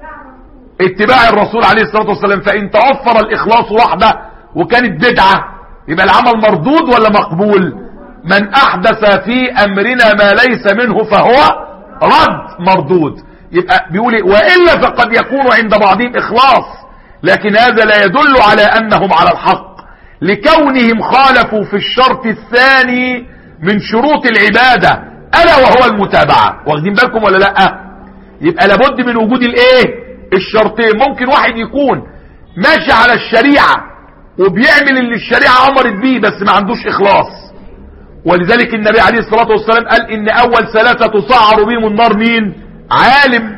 اتباع الرسول عليه الصلاة والسلام. فان توفر الاخلاص وحده وكانت بدعة يبقى العمل مردود ولا مقبول؟ من احدث في امرنا ما ليس منه فهو رد، مردود. يبقى بيقول ايه؟ والا فقد يكون عند بعضهم اخلاص، لكن هذا لا يدل على انهم على الحق لكونهم خالفوا في الشرط الثاني من شروط العبادة الا وهو المتابعة. واخدين بالكم ولا لا؟ يبقى لابد من وجود الايه، الشرطين. ممكن واحد يكون ماشي على الشريعة وبيعمل اللي الشريعة امرت بيه بس ما عندوش اخلاص، ولذلك النبي عليه الصلاة والسلام قال ان اول ثلاثة تصعر بهم النار مين؟ عالم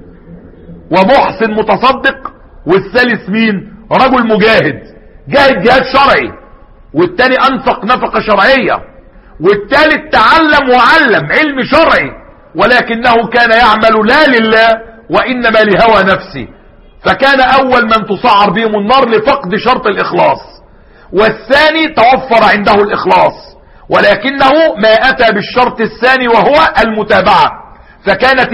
ومحسن متصدق، والثالث مين؟ رجل مجاهد جاهد جهاد شرعي، والتاني انفق نفقة شرعية، والتالت تعلم وعلم علم شرعي ولكنه كان يعمل لا لله وانما لهوى نفسه، فكان اول من تصعر بهم النار لفقد شرط الاخلاص، والثاني توفر عنده الاخلاص ولكنه ما اتى بالشرط الثاني وهو المتابعة، فكانت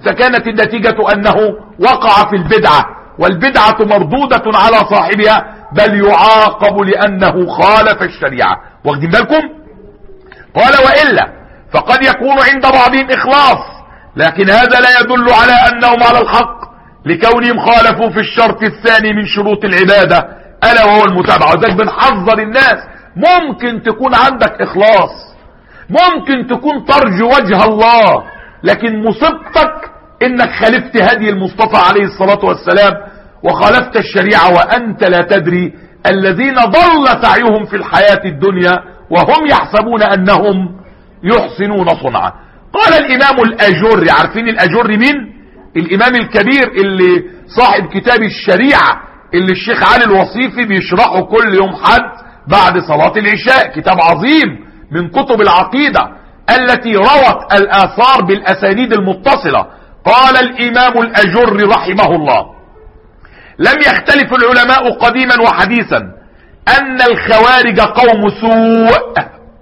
النتيجة انه وقع في البدعة، والبدعة مردودة على صاحبها بل يعاقب لأنه خالف الشريعة. واخدين بالكم؟ قال وإلا فقد يكون عند بعضهم إخلاص، لكن هذا لا يدل على أنهم على الحق لكونهم خالفوا في الشرط الثاني من شروط العبادة ألا وهو المتابعة. وذلك بنحذر الناس، ممكن تكون عندك إخلاص، ممكن تكون ترجو وجه الله، لكن مصيبتك انك خالفت هدي المصطفى عليه الصلاة والسلام وخالفت الشريعة وانت لا تدري. الذين ضل سعيهم في الحياة الدنيا وهم يحسبون انهم يحسنون صنعا. قال الامام الاجري، عارفين الاجري مين؟ الامام الكبير اللي صاحب كتاب الشريعة اللي الشيخ علي الوصيفي بيشرحه كل يوم حد بعد صلاة العشاء، كتاب عظيم من كتب العقيدة التي روت الآثار بالأسانيد المتصلة. قال الإمام الأجري رحمه الله: لم يختلف العلماء قديما وحديثا أن الخوارج قوم سوء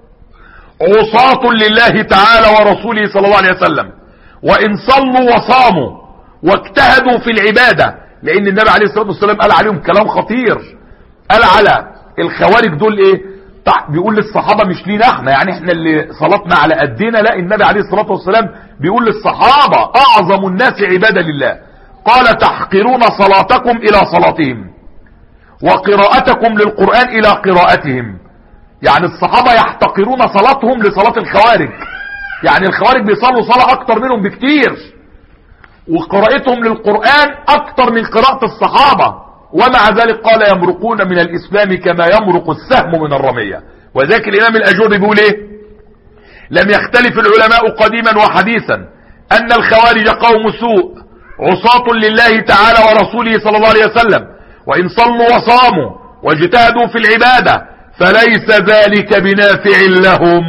عصاة لله تعالى ورسوله صلى الله عليه وسلم، وإن صلوا وصاموا واجتهدوا في العبادة، لأن النبي عليه الصلاة والسلام قال عليهم كلام خطير. قال على الخوارج دول إيه؟ بيقول للصحابة مش لينا احنا، يعني احنا اللي صلاتنا على قدنا، لا، النبي عليه الصلاة والسلام بيقول للصحابة اعظم الناس عبادة لله، قال: تحقرون صلاتكم الى صلاتهم وقراءتكم للقرآن الى قراءتهم. يعني الصحابة يحتقرون صلاتهم لصلاة الخوارج، يعني الخوارج بيصلوا صلاة اكتر منهم بكتير، وقراءتهم للقرآن اكتر من قراءة الصحابة، ومع ذلك قال: يمرقون من الإسلام كما يمرق السهم من الرمية. وذلك الإمام الأجري بيقول إيه؟ لم يختلف العلماء قديما وحديثا أن الخوارج قوم سوء عصاة لله تعالى ورسوله صلى الله عليه وسلم، وإن صلوا وصاموا واجتهدوا في العبادة فليس ذلك بنافع لهم،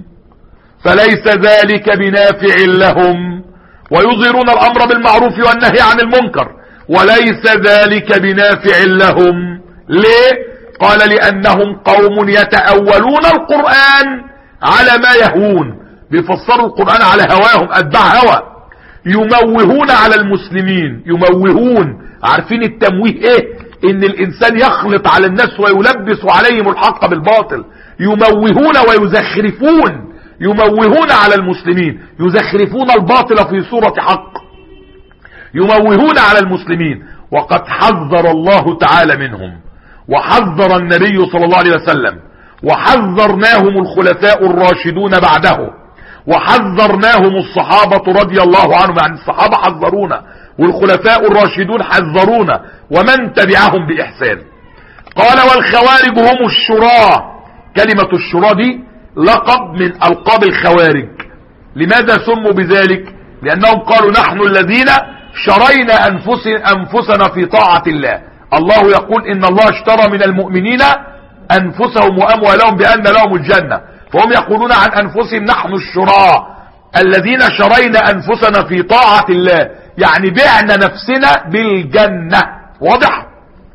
فليس ذلك بنافع لهم، ويظهرون الأمر بالمعروف والنهي عن المنكر، وليس ذلك بنافع لهم. ليه؟ قال: لأنهم قوم يتأولون القرآن على ما يهون، بيفسروا القرآن على هواهم، أتباع هوى، يموهون على المسلمين، يموهون. عارفين التمويه ايه؟ ان الانسان يخلط على الناس ويلبس عليهم الحق بالباطل، يموهون ويزخرفون، يموهون على المسلمين، يزخرفون الباطل في صورة حق، يموهون على المسلمين. وقد حذر الله تعالى منهم، وحذر النبي صلى الله عليه وسلم، وحذرناهم الخلفاء الراشدون بعده، وحذرناهم الصحابة رضي الله عنهم، يعني الصحابة حذرونا والخلفاء الراشدون حذرونا ومن تبعهم بإحسان. قال: والخوارج هم الشراء. كلمة الشراء دي لقب من ألقاب الخوارج. لماذا سموا بذلك؟ لأنهم قالوا: نحن الذين شرينا أنفسنا في طاعة الله. الله يقول: إن الله اشترى من المؤمنين أنفسهم وأموالهم بأن لهم الجنة، فهم يقولون عن أنفسهم: نحن الشراء الذين شرينا أنفسنا في طاعة الله، يعني بعنا نفسنا بالجنة. واضح؟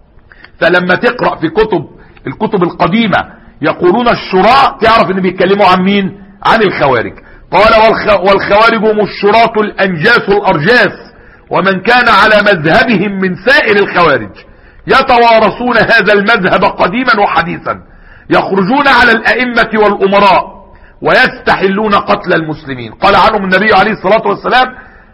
فلما تقرأ في الكتب القديمة يقولون الشراء، تعرف ان بيتكلموا عن مين؟ عن الخوارج. قال: والخوارج هم الشراة الأنجاس الأرجاس، ومن كان على مذهبهم من سائر الخوارج، يتوارثون هذا المذهب قديما وحديثا، يخرجون على الأئمة والأمراء ويستحلون قتل المسلمين. قال عنهم النبي عليه الصلاة والسلام: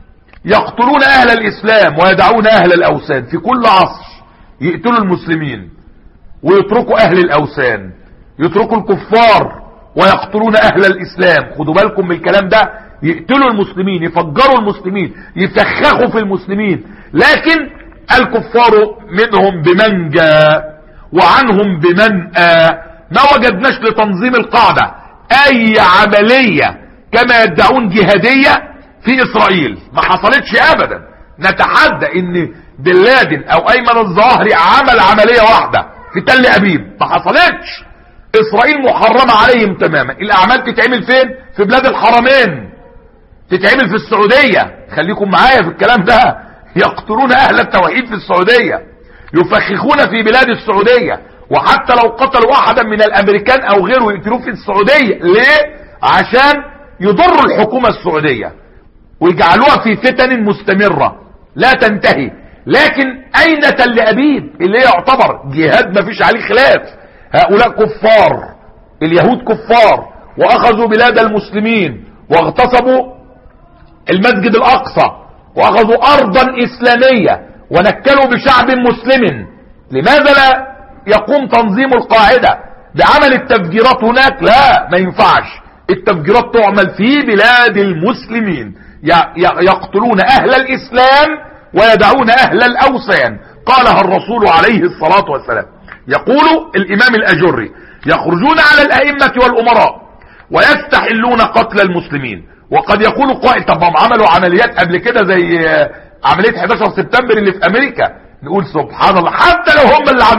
يقتلون أهل الإسلام ويدعون أهل الأوثان. في كل عصر يقتلوا المسلمين ويتركوا أهل الأوثان، يتركوا الكفار ويقتلون أهل الإسلام. خدوا بالكم من الكلام ده، يقتلوا المسلمين، يفجروا المسلمين، يفخخوا في المسلمين، لكن الكفار منهم بمنجى وعنهم بمنأى. ما وجدناش لتنظيم القاعدة أي عملية كما يدعون جهادية في إسرائيل، ما حصلتش أبدا. نتحدى إن بن لادن أو أيمن الظاهري عمل عملية واحدة في تل أبيب، ما حصلتش. إسرائيل محرمة عليهم تماما. الأعمال تتعمل فين؟ في بلاد الحرمين، تتعمل في السعودية. خليكم معايا في الكلام ده. يقتلون أهل التوحيد في السعودية، يفخخون في بلاد السعودية، وحتى لو قتلوا أحدا من الأمريكان أو غيره يقتلوه في السعودية. ليه؟ عشان يضروا الحكومة السعودية ويجعلوها في فتن مستمرة لا تنتهي. لكن اين تل ابيب اللي يعتبر جهاد مفيش عليه خلاف؟ هؤلاء كفار، اليهود كفار، واخذوا بلاد المسلمين واغتصبوا المسجد الاقصى واخذوا ارضا اسلامية ونكلوا بشعب مسلم. لماذا لا يقوم تنظيم القاعدة بعمل التفجيرات هناك؟ لا، ما ينفعش. التفجيرات تعمل في بلاد المسلمين، يقتلون اهل الاسلام ويدعون اهل الاوثان. قالها الرسول عليه الصلاة والسلام. يقول الامام الاجري: يخرجون على الائمة والامراء ويستحلون قتل المسلمين. وقد يقول قائل: طب هم عملوا عمليات قبل كده زي عملية 11 سبتمبر اللي في امريكا. نقول سبحان الله، حتى لو هم اللي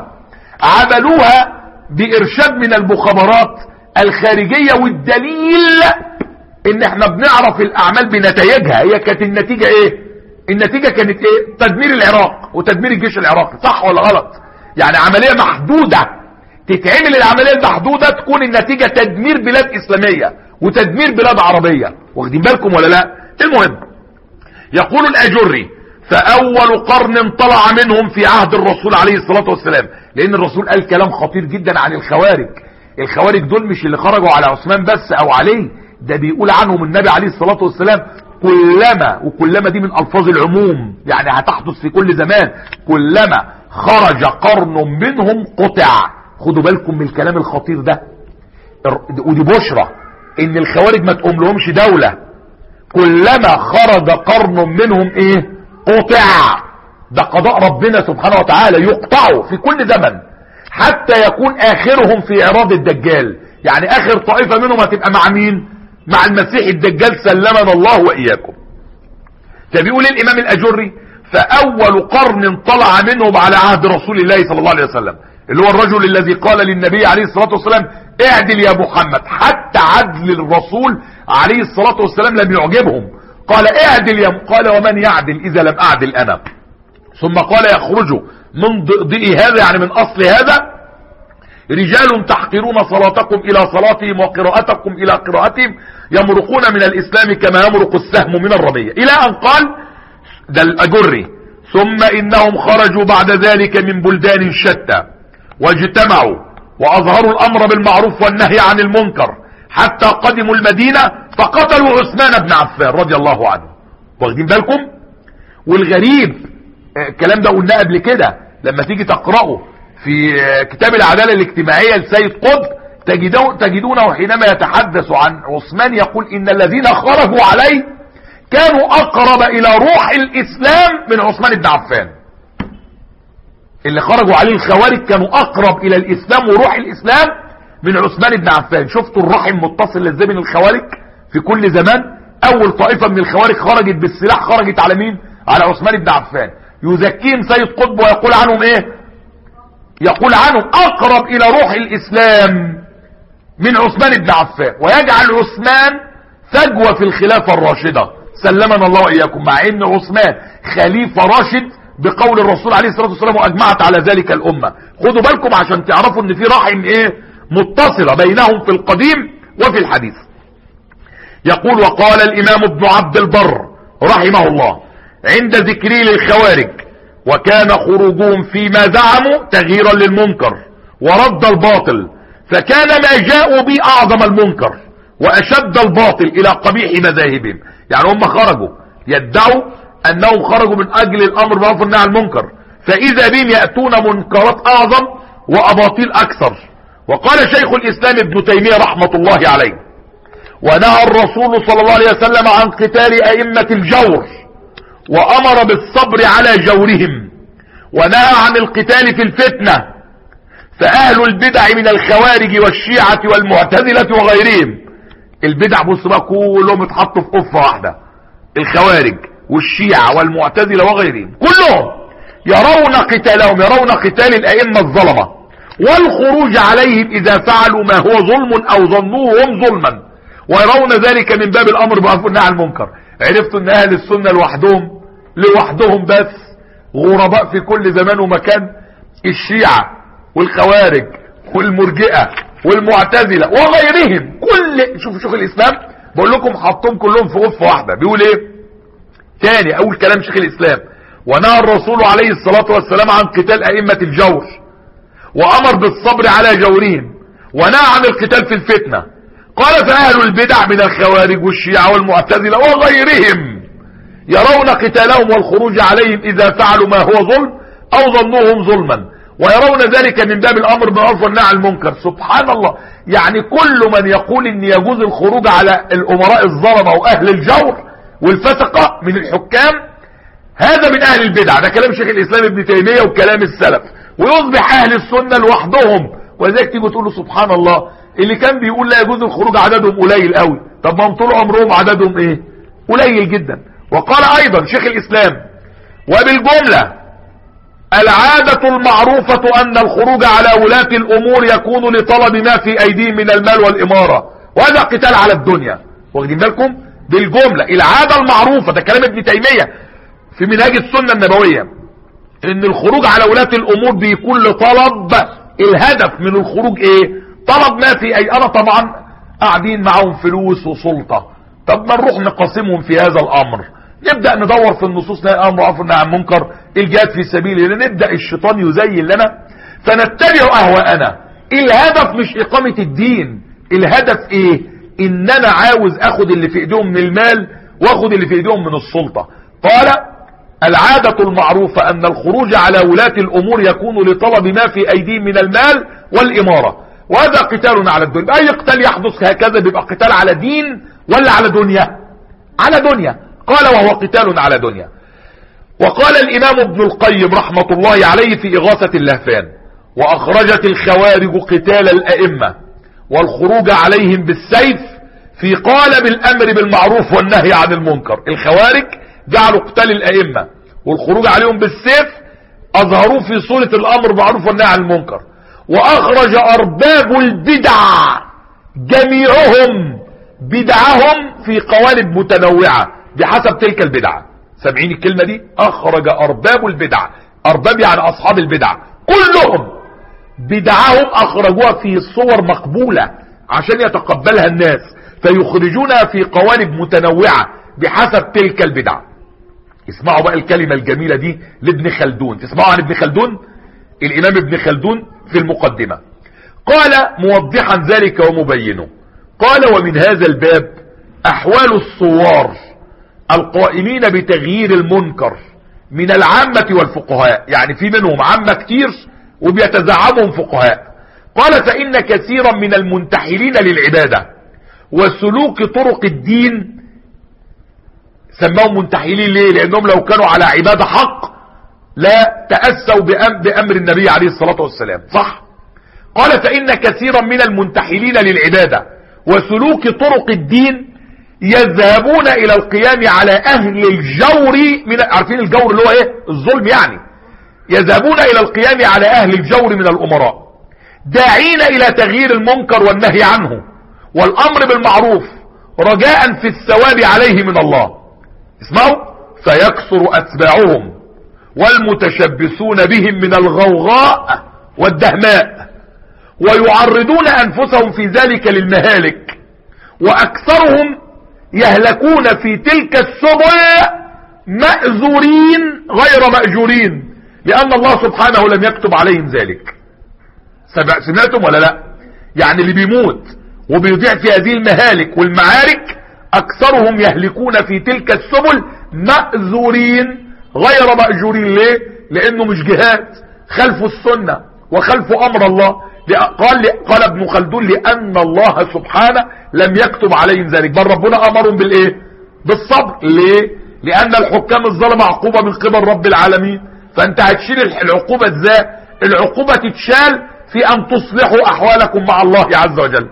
عملوها بارشاد من المخابرات الخارجية، والدليل ان احنا بنعرف الاعمال بنتائجها. هي كانت النتيجة ايه؟ النتيجة كانت ايه؟ تدمير العراق وتدمير الجيش العراقي، صح ولا غلط؟ يعني عملية محدودة تتعمل، العملية المحدودة تكون النتيجة تدمير بلاد اسلامية وتدمير بلاد عربية. واخدين بالكم ولا لا؟ المهم، يقول الاجري: فاول قرن طلع منهم في عهد الرسول عليه الصلاة والسلام. لان الرسول قال كلام خطير جدا عن الخوارج. الخوارج دول مش اللي خرجوا على عثمان بس او علي، ده بيقول عنهم النبي عليه الصلاة والسلام كلما دي من الفاظ العموم، يعني هتحدث في كل زمان. كلما خرج قرن منهم قطع. خدوا بالكم من الكلام الخطير ده، ودي بشرة ان الخوارج ما تقوم لهمش دولة. كلما خرج قرن منهم ايه؟ قطع. ده قضاء ربنا سبحانه وتعالى، يقطعوا في كل زمن حتى يكون اخرهم في عراض الدجال. يعني اخر طائفة منهم هتبقى مع مين؟ مع المسيح الدجال، سلمنا الله واياكم. فبيقول الامام الاجري: فاول قرن طلع منهم على عهد رسول الله صلى الله عليه وسلم، اللي هو الرجل الذي قال للنبي عليه الصلاة والسلام: اعدل يا محمد. حتى عدل الرسول عليه الصلاة والسلام لم يعجبهم. قال: اعدل يا قال: ومن يعدل اذا لم اعدل انا؟ ثم قال: يخرج من ضئ هذا، يعني من اصل هذا، رجال تحقرون صلاتكم الى صلاتهم وقراءتكم الى قراءتهم، يمرقون من الاسلام كما يمرق السهم من الرمية. الى ان قال ده الاجري: ثم انهم خرجوا بعد ذلك من بلدان شتى واجتمعوا واظهروا الامر بالمعروف والنهي عن المنكر حتى قدموا المدينة فقتلوا عثمان بن عفان رضي الله عنه. واخدين بالكم؟ والغريب الكلام ده قلناه قبل كده، لما تيجي تقرأه في كتاب العدالة الاجتماعية لسيد قطب تجدونه حينما يتحدث عن عثمان يقول: ان الذين خرجوا عليه كانوا اقرب الى روح الاسلام من عثمان بن عفان. اللي خرجوا عليه الخوارج كانوا اقرب الى الاسلام وروح الاسلام من عثمان بن عفان. شفتوا الرحم متصل ازاي من الخوارج في كل زمان؟ اول طائفة من الخوارج خرجت بالسلاح خرجت على مين؟ على عثمان بن عفان. يزكيهم سيد قطب ويقول عنهم ايه؟ يقول عنهم اقرب الى روح الاسلام من عثمان بن عفان، ويجعل عثمان فجوة في الخلافة الراشدة، سلمنا الله واياكم، مع ان عثمان خليفة راشد بقول الرسول عليه الصلاة والسلام واجمعت على ذلك الامة. خدوا بالكم عشان تعرفوا ان في رحم ايه؟ متصلة بينهم في القديم وفي الحديث. يقول: وقال الامام ابن عبد البر رحمه الله عند ذكري للخوارج: وكان خروجهم فيما زعموا تغييرا للمنكر ورد الباطل، فكان ما جاءوا به اعظم المنكر واشد الباطل الى قبيح مذاهبهم. يعني هم خرجوا يدعوا انهم خرجوا من اجل الامر بالمعروف والنهي عن المنكر، فاذا بهم ياتون منكرات اعظم واباطيل اكثر. وقال شيخ الاسلام ابن تيمية رحمة الله عليه: ونهى الرسول صلى الله عليه وسلم عن قتال ائمة الجور وامر بالصبر على جورهم، ونهى عن القتال في الفتنة، فاهل البدع من الخوارج والشيعة والمعتزلة وغيرهم. البدع بص بقى كلهم اتحطوا في قفة واحدة، الخوارج والشيعة والمعتزلة وغيرهم كلهم يرون قتالهم، يرون قتال الائمة الظلمة والخروج عليهم اذا فعلوا ما هو ظلم او ظنوه هم ظلما، ويرون ذلك من باب الامر بالمعروف والنهي عن المنكر. عرفتوا ان اهل السنة لوحدهم بس غرباء في كل زمان ومكان. الشيعة والخوارج والمرجئة والمعتزلة وغيرهم كل شوف الاسلام بقول لكم حطهم كلهم في غرفة واحدة. بيقول ايه تاني؟ اول كلام شيخ الاسلام: ونهى الرسول عليه الصلاة والسلام عن قتال أئمة الجور، وأمر بالصبر على جورهم، ونهى عن القتال في الفتنة. قال فأهل البدع من الخوارج والشيعة والمعتزلة وغيرهم يرون قتالهم والخروج عليهم إذا فعلوا ما هو ظلم أو ظنوهم ظلما، ويرون ذلك من باب الأمر بالمعروف والنهي عن المنكر. سبحان الله، يعني كل من يقول إن يجوز الخروج على الأمراء الظلمة وأهل الجور والفسقة من الحكام، هذا من أهل البدع. ده كلام شيخ الإسلام ابن تيمية وكلام السلف، ويصبح أهل السنة لوحدهم. ولذلك تيجي تقول له سبحان الله، اللي كان بيقول لا يجوز الخروج عددهم قليل قوي، طب ما هم طول عمرهم عددهم ايه؟ قليل جدا. وقال ايضا شيخ الاسلام: وبالجملة العادة المعروفة ان الخروج على ولاة الامور يكون لطلب ما في ايديهم من المال والامارة، وهذا قتال على الدنيا. واخدين بالكم؟ بالجملة العادة المعروفة، ده كلام ابن تيمية في منهاج السنة النبوية، ان الخروج على ولاة الامور بيكون لطلب. الهدف من الخروج ايه؟ طلب ما في اي. انا طبعا قاعدين معهم فلوس وسلطة، طب ما نروح نقاسمهم في هذا الامر، نبدأ ندور في النصوص نلاقي امر معروف والنهي عن المنكر، الجهاد في سبيل الله، نبدأ الشيطان يزين لنا فنتبع اهواءنا. الهدف مش اقامة الدين، الهدف ايه؟ ان انا عاوز اخد اللي في ايديهم من المال واخد اللي في ايديهم من السلطة. قال: العادة المعروفة ان الخروج على ولاة الامور يكون لطلب ما في ايديهم من المال والامارة، وهذا قتال على الدنيا. اي قتال يحدث هكذا بيبقى قتال على دين ولا على دنيا؟ على دنيا. قال: وهو قتال على دنيا. وقال الامام ابن القيم رحمة الله عليه في اغاثة اللهفان: واخرجت الخوارج قتال الائمة والخروج عليهم بالسيف في قالب الامر بالمعروف والنهي عن المنكر. الخوارج جعلوا قتال الائمة والخروج عليهم بالسيف اظهروه في صورة الامر بالمعروف والنهي عن المنكر. واخرج ارباب البدع جميعهم بدعهم في قوالب متنوعة بحسب تلك البدعة. سامعين الكلمة دي؟ اخرج ارباب البدع، ارباب يعني اصحاب البدع، كلهم بدعهم اخرجوها في صور مقبولة عشان يتقبلها الناس، فيخرجونها في قوالب متنوعة بحسب تلك البدع. اسمعوا بقى الكلمة الجميلة دي لابن خلدون. تسمعوا عن ابن خلدون؟ الامام ابن خلدون في المقدمة قال موضحا ذلك ومبينه، قال: ومن هذا الباب احوال الثوار القائمين بتغيير المنكر من العامة والفقهاء، يعني في منهم عامة كتير وبيتزعمهم فقهاء. قال: فإن كثيرا من المنتحلين للعبادة وسلوك طرق الدين، سماهم منتحلين ليه؟ لأنهم لو كانوا على عبادة حق لا تأسوا بأمر النبي عليه الصلاة والسلام، صح؟ قال: فإن كثيرا من المنتحلين للعبادة وسلوك طرق الدين يذهبون إلى القيام على أهل الجور من، عارفين الجور اللي هو ايه؟ الظلم يعني. يذهبون إلى القيام على أهل الجور من الأمراء داعين إلى تغيير المنكر والنهي عنه والأمر بالمعروف رجاء في الثواب عليه من الله. اسمعوا: فيكثر أتباعهم والمتشبثون بهم من الغوغاء والدهماء، ويعرضون أنفسهم في ذلك للمهالك، وأكثرهم يهلكون في تلك السبل مأزورين غير مأجورين، لأن الله سبحانه لم يكتب عليهم ذلك. سمعتم ولا لا؟ يعني اللي بيموت وبيضيع في هذه المهالك والمعارك أكثرهم يهلكون في تلك السبل مأزورين غير مأجورين. ليه؟ لأنه مش جهاد، خلفوا السنة وخلفوا أمر الله. قال ابن خلدون: لأن الله سبحانه لم يكتب عليهم ذلك، بل ربنا أمرهم بالإيه؟ بالصبر. ليه؟ لأن الحكام الظلمة عقوبة من قبل رب العالمين، فأنت هتشيل العقوبة ازاي؟ العقوبة تتشال في أن تصلحوا أحوالكم مع الله عز وجل.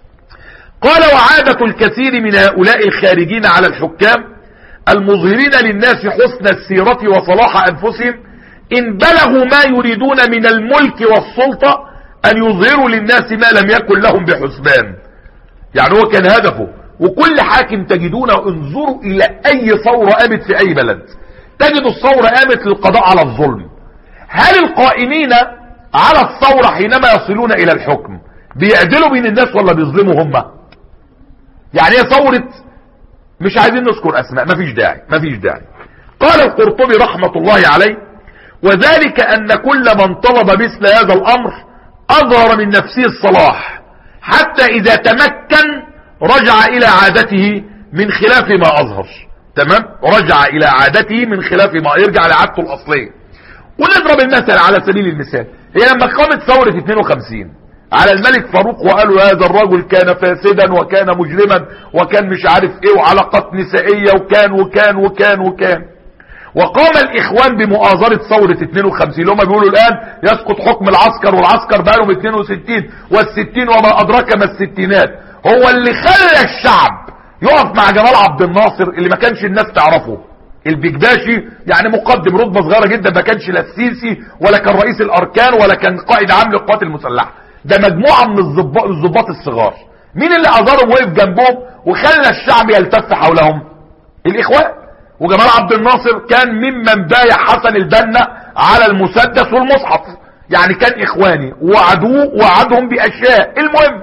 قال: وعادة الكثير من هؤلاء الخارجين على الحكام المظهرين للناس حسن السيرة وصلاح أنفسهم إن بلغوا ما يريدون من الملك والسلطة أن يظهروا للناس ما لم يكن لهم بحسبان. يعني هو كان هدفه. وكل حاكم تجدونه، انظروا إلى أي ثورة قامت في أي بلد، تجد الثورة قامت للقضاء على الظلم. هل القائمين على الثورة حينما يصلون إلى الحكم بيعدلوا بين الناس ولا بيظلموا هم؟ يعني هي ثورة، مش عايزين نذكر أسماء، مفيش داعي. قال القرطبي رحمة الله عليه: وذلك أن كل من طلب مثل هذا الأمر أظهر من نفسه الصلاح، حتى إذا تمكن رجع إلى عادته من خلاف ما أظهر. تمام، رجع إلى عادته من خلاف ما يرجع لعادته الأصلية. ونضرب المثل على سبيل المثال، هي لما قامت ثورة 52 على الملك فاروق وقالوا هذا الرجل كان فاسدا وكان مجرما وكان مش عارف ايه وعلاقات نسائية وكان وكان وكان وكان، وقام الإخوان بمؤازرة ثورة 52 اللي هم بيقولوا الآن يسقط حكم العسكر، والعسكر بقى لهم 62 والستين وما أدراك ما الستينات. هو اللي خلى الشعب يقف مع جمال عبد الناصر اللي ما كانش الناس تعرفه، البكباشي، يعني مقدم رتبة صغيرة جدا، ما كانش لا السيسي ولا كان رئيس الأركان ولا كان قائد عام للقوات المسلحة، ده مجموعة من الضباط الصغار. مين اللي أظهرهم وقف جنبهم وخلى الشعب يلتف حولهم؟ الإخوان. وجمال عبد الناصر كان ممن بايع حسن البنا على المسدس والمصحف، يعني كان إخواني وعدهم بأشياء. المهم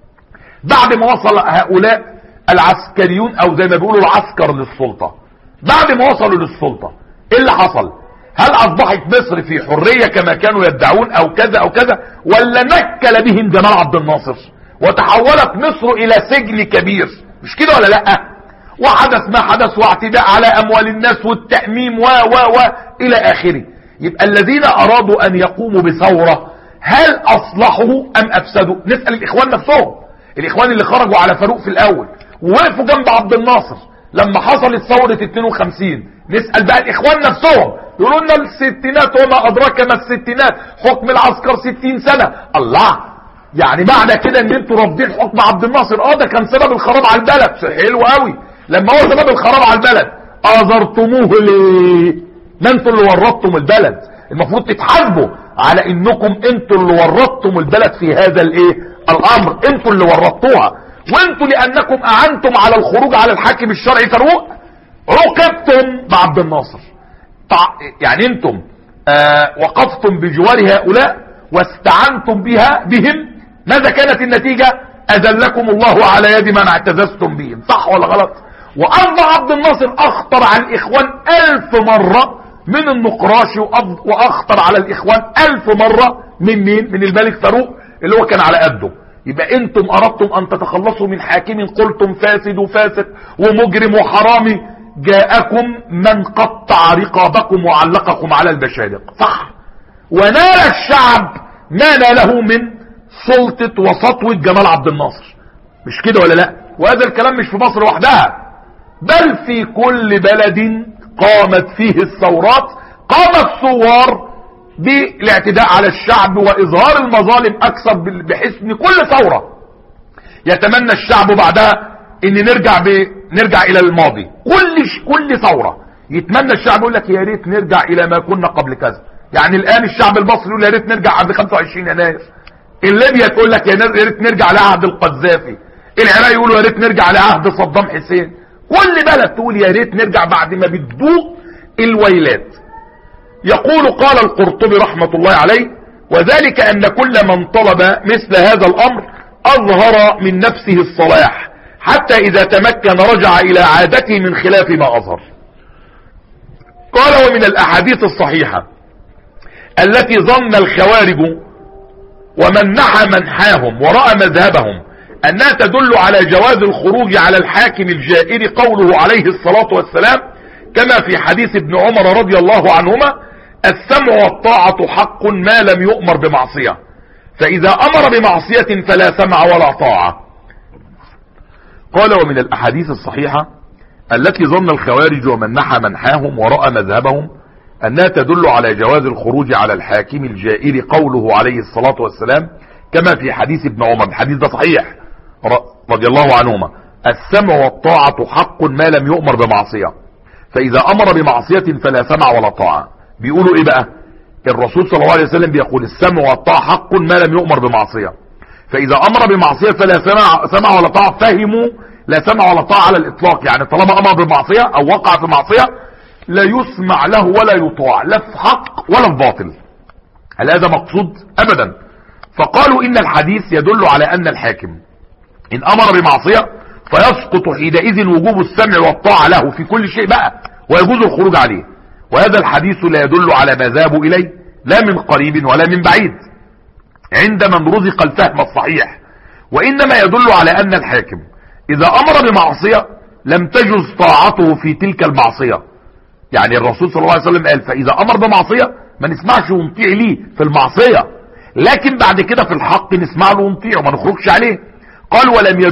بعد ما وصل هؤلاء العسكريون او زي ما بيقولوا العسكر للسلطة، بعد ما وصلوا للسلطة ايه اللي حصل؟ هل اصبحت مصر في حرية كما كانوا يدعون او كذا او كذا، ولا نكل بهم جمال عبد الناصر وتحولت مصر الى سجن كبير؟ مش كده ولا لا؟ وحدث ما حدث، واعتداء على اموال الناس والتأميم و الى اخره. يبقى الذين ارادوا ان يقوموا بثورة هل اصلحوا ام افسدوا؟ نسأل الاخوان نفسهم، الاخوان اللي خرجوا على فاروق في الاول ووقفوا جنب عبد الناصر لما حصلت ثورة 52. نسأل بقى الاخوان نفسهم، يقولوا لنا الستينات وما ادراك ما الستينات، حكم العسكر 60 سنة. الله، يعني معنى كده ان انتوا رافضين حكم عبد الناصر؟ ده كان سبب الخراب على البلد. حلو قوي، لما هو سبب الخراب على البلد اذرتموه ليه؟ ما انتوا اللي ورطتم البلد، المفروض تتحاسبوا على انكم انتوا اللي ورطتم البلد في هذا الامر، انتوا اللي ورطتوها، وانتوا لانكم اعنتم على الخروج على الحاكم الشرعي فاروق عوقبتم بعبد الناصر. يعني انتم وقفتم بجوار هؤلاء واستعنتم بهم، ماذا كانت النتيجة؟ اذلكم الله على يد من اعتززتم بهم. صح ولا غلط؟ واصبح عبد الناصر اخطر على الاخوان 1000 مرة من النقراشي، واخطر على الاخوان 1000 مرة من مين؟ من الملك فاروق اللي هو كان على قده. يبقى انتم اردتم ان تتخلصوا من حاكم قلتم فاسد وفاسق ومجرم وحرامي، جاءكم من قطع رقابكم وعلقكم على البشادق. صح؟ ونال الشعب ما ناله من سلطة وسطوة جمال عبد الناصر، مش كده ولا لا؟ وهذا الكلام مش في مصر وحدها، بل في كل بلد قامت فيه الثورات قام الثوار بالاعتداء على الشعب واظهار المظالم اكثر، بحيث ان كل ثورة يتمنى الشعب بعدها ان نرجع الى الماضي. كل ثورة يتمنى الشعب، يقول لك يا ريت نرجع الى ما كنا قبل كذا. يعني الان الشعب المصري يقول يا ريت نرجع عند 25 يناير، الليبيا تقول لك يا ريت نرجع لعهد القذافي، العراق يقولوا يا ريت نرجع لعهد صدام حسين، كل بلد تقول يا ريت نرجع بعد ما بتذوق الويلات. يقول قال القرطبي رحمة الله عليه: وذلك ان كل من طلب مثل هذا الامر اظهر من نفسه الصلاح، حتى اذا تمكن رجع الى عادته من خلاف ما اظهر. قال: ومن الاحاديث الصحيحة التي ظن الخوارج ومن نحى منحاهم ورأى مذهبهم انها تدل على جواز الخروج على الحاكم الجائر قوله عليه الصلاة والسلام كما في حديث ابن عمر رضي الله عنهما: السمع والطاعة حق ما لم يؤمر بمعصية، فإذا أمر بمعصية فلا سمع ولا طاعة. قال: ومن الأحاديث الصحيحة التي ظن الخوارج ومن نحى منحاهم ورأى مذهبهم أنها تدل على جواز الخروج على الحاكم الجائر قوله عليه الصلاة والسلام كما في حديث ابن عمر. الحديث ده صحيح رضي الله عنهما: السمع والطاعة حق ما لم يؤمر بمعصية، فإذا أمر بمعصية فلا سمع ولا طاعة. بيقولوا إيه بقى؟ الرسول صلى الله عليه وسلم بيقول السمع والطاعة حق ما لم يؤمر بمعصية، فإذا أمر بمعصية فلا سمع ولا طاعة. فهموا لا سمع ولا طاعة على الإطلاق، يعني طالما أمر بمعصية أو وقع في معصية لا يسمع له ولا يطاع، لا في حق ولا في باطل. هل هذا مقصود؟ أبدا. فقالوا إن الحديث يدل على أن الحاكم إن أمر بمعصية فيسقط حينئذ وجوب السمع والطاعة له في كل شيء بقى، ويجوز الخروج عليه. وهذا الحديث لا يدل على ما ذهبوا إليه لا من قريب ولا من بعيد عند من رزق الفهم الصحيح، وإنما يدل على أن الحاكم إذا أمر بمعصية لم تجوز طاعته في تلك المعصية. يعني الرسول صلى الله عليه وسلم قال فإذا أمر بمعصية ما نسمعش ونطيع ليه في المعصية، لكن بعد كده في الحق نسمع له ونطيع وما نخرجش عليه. قال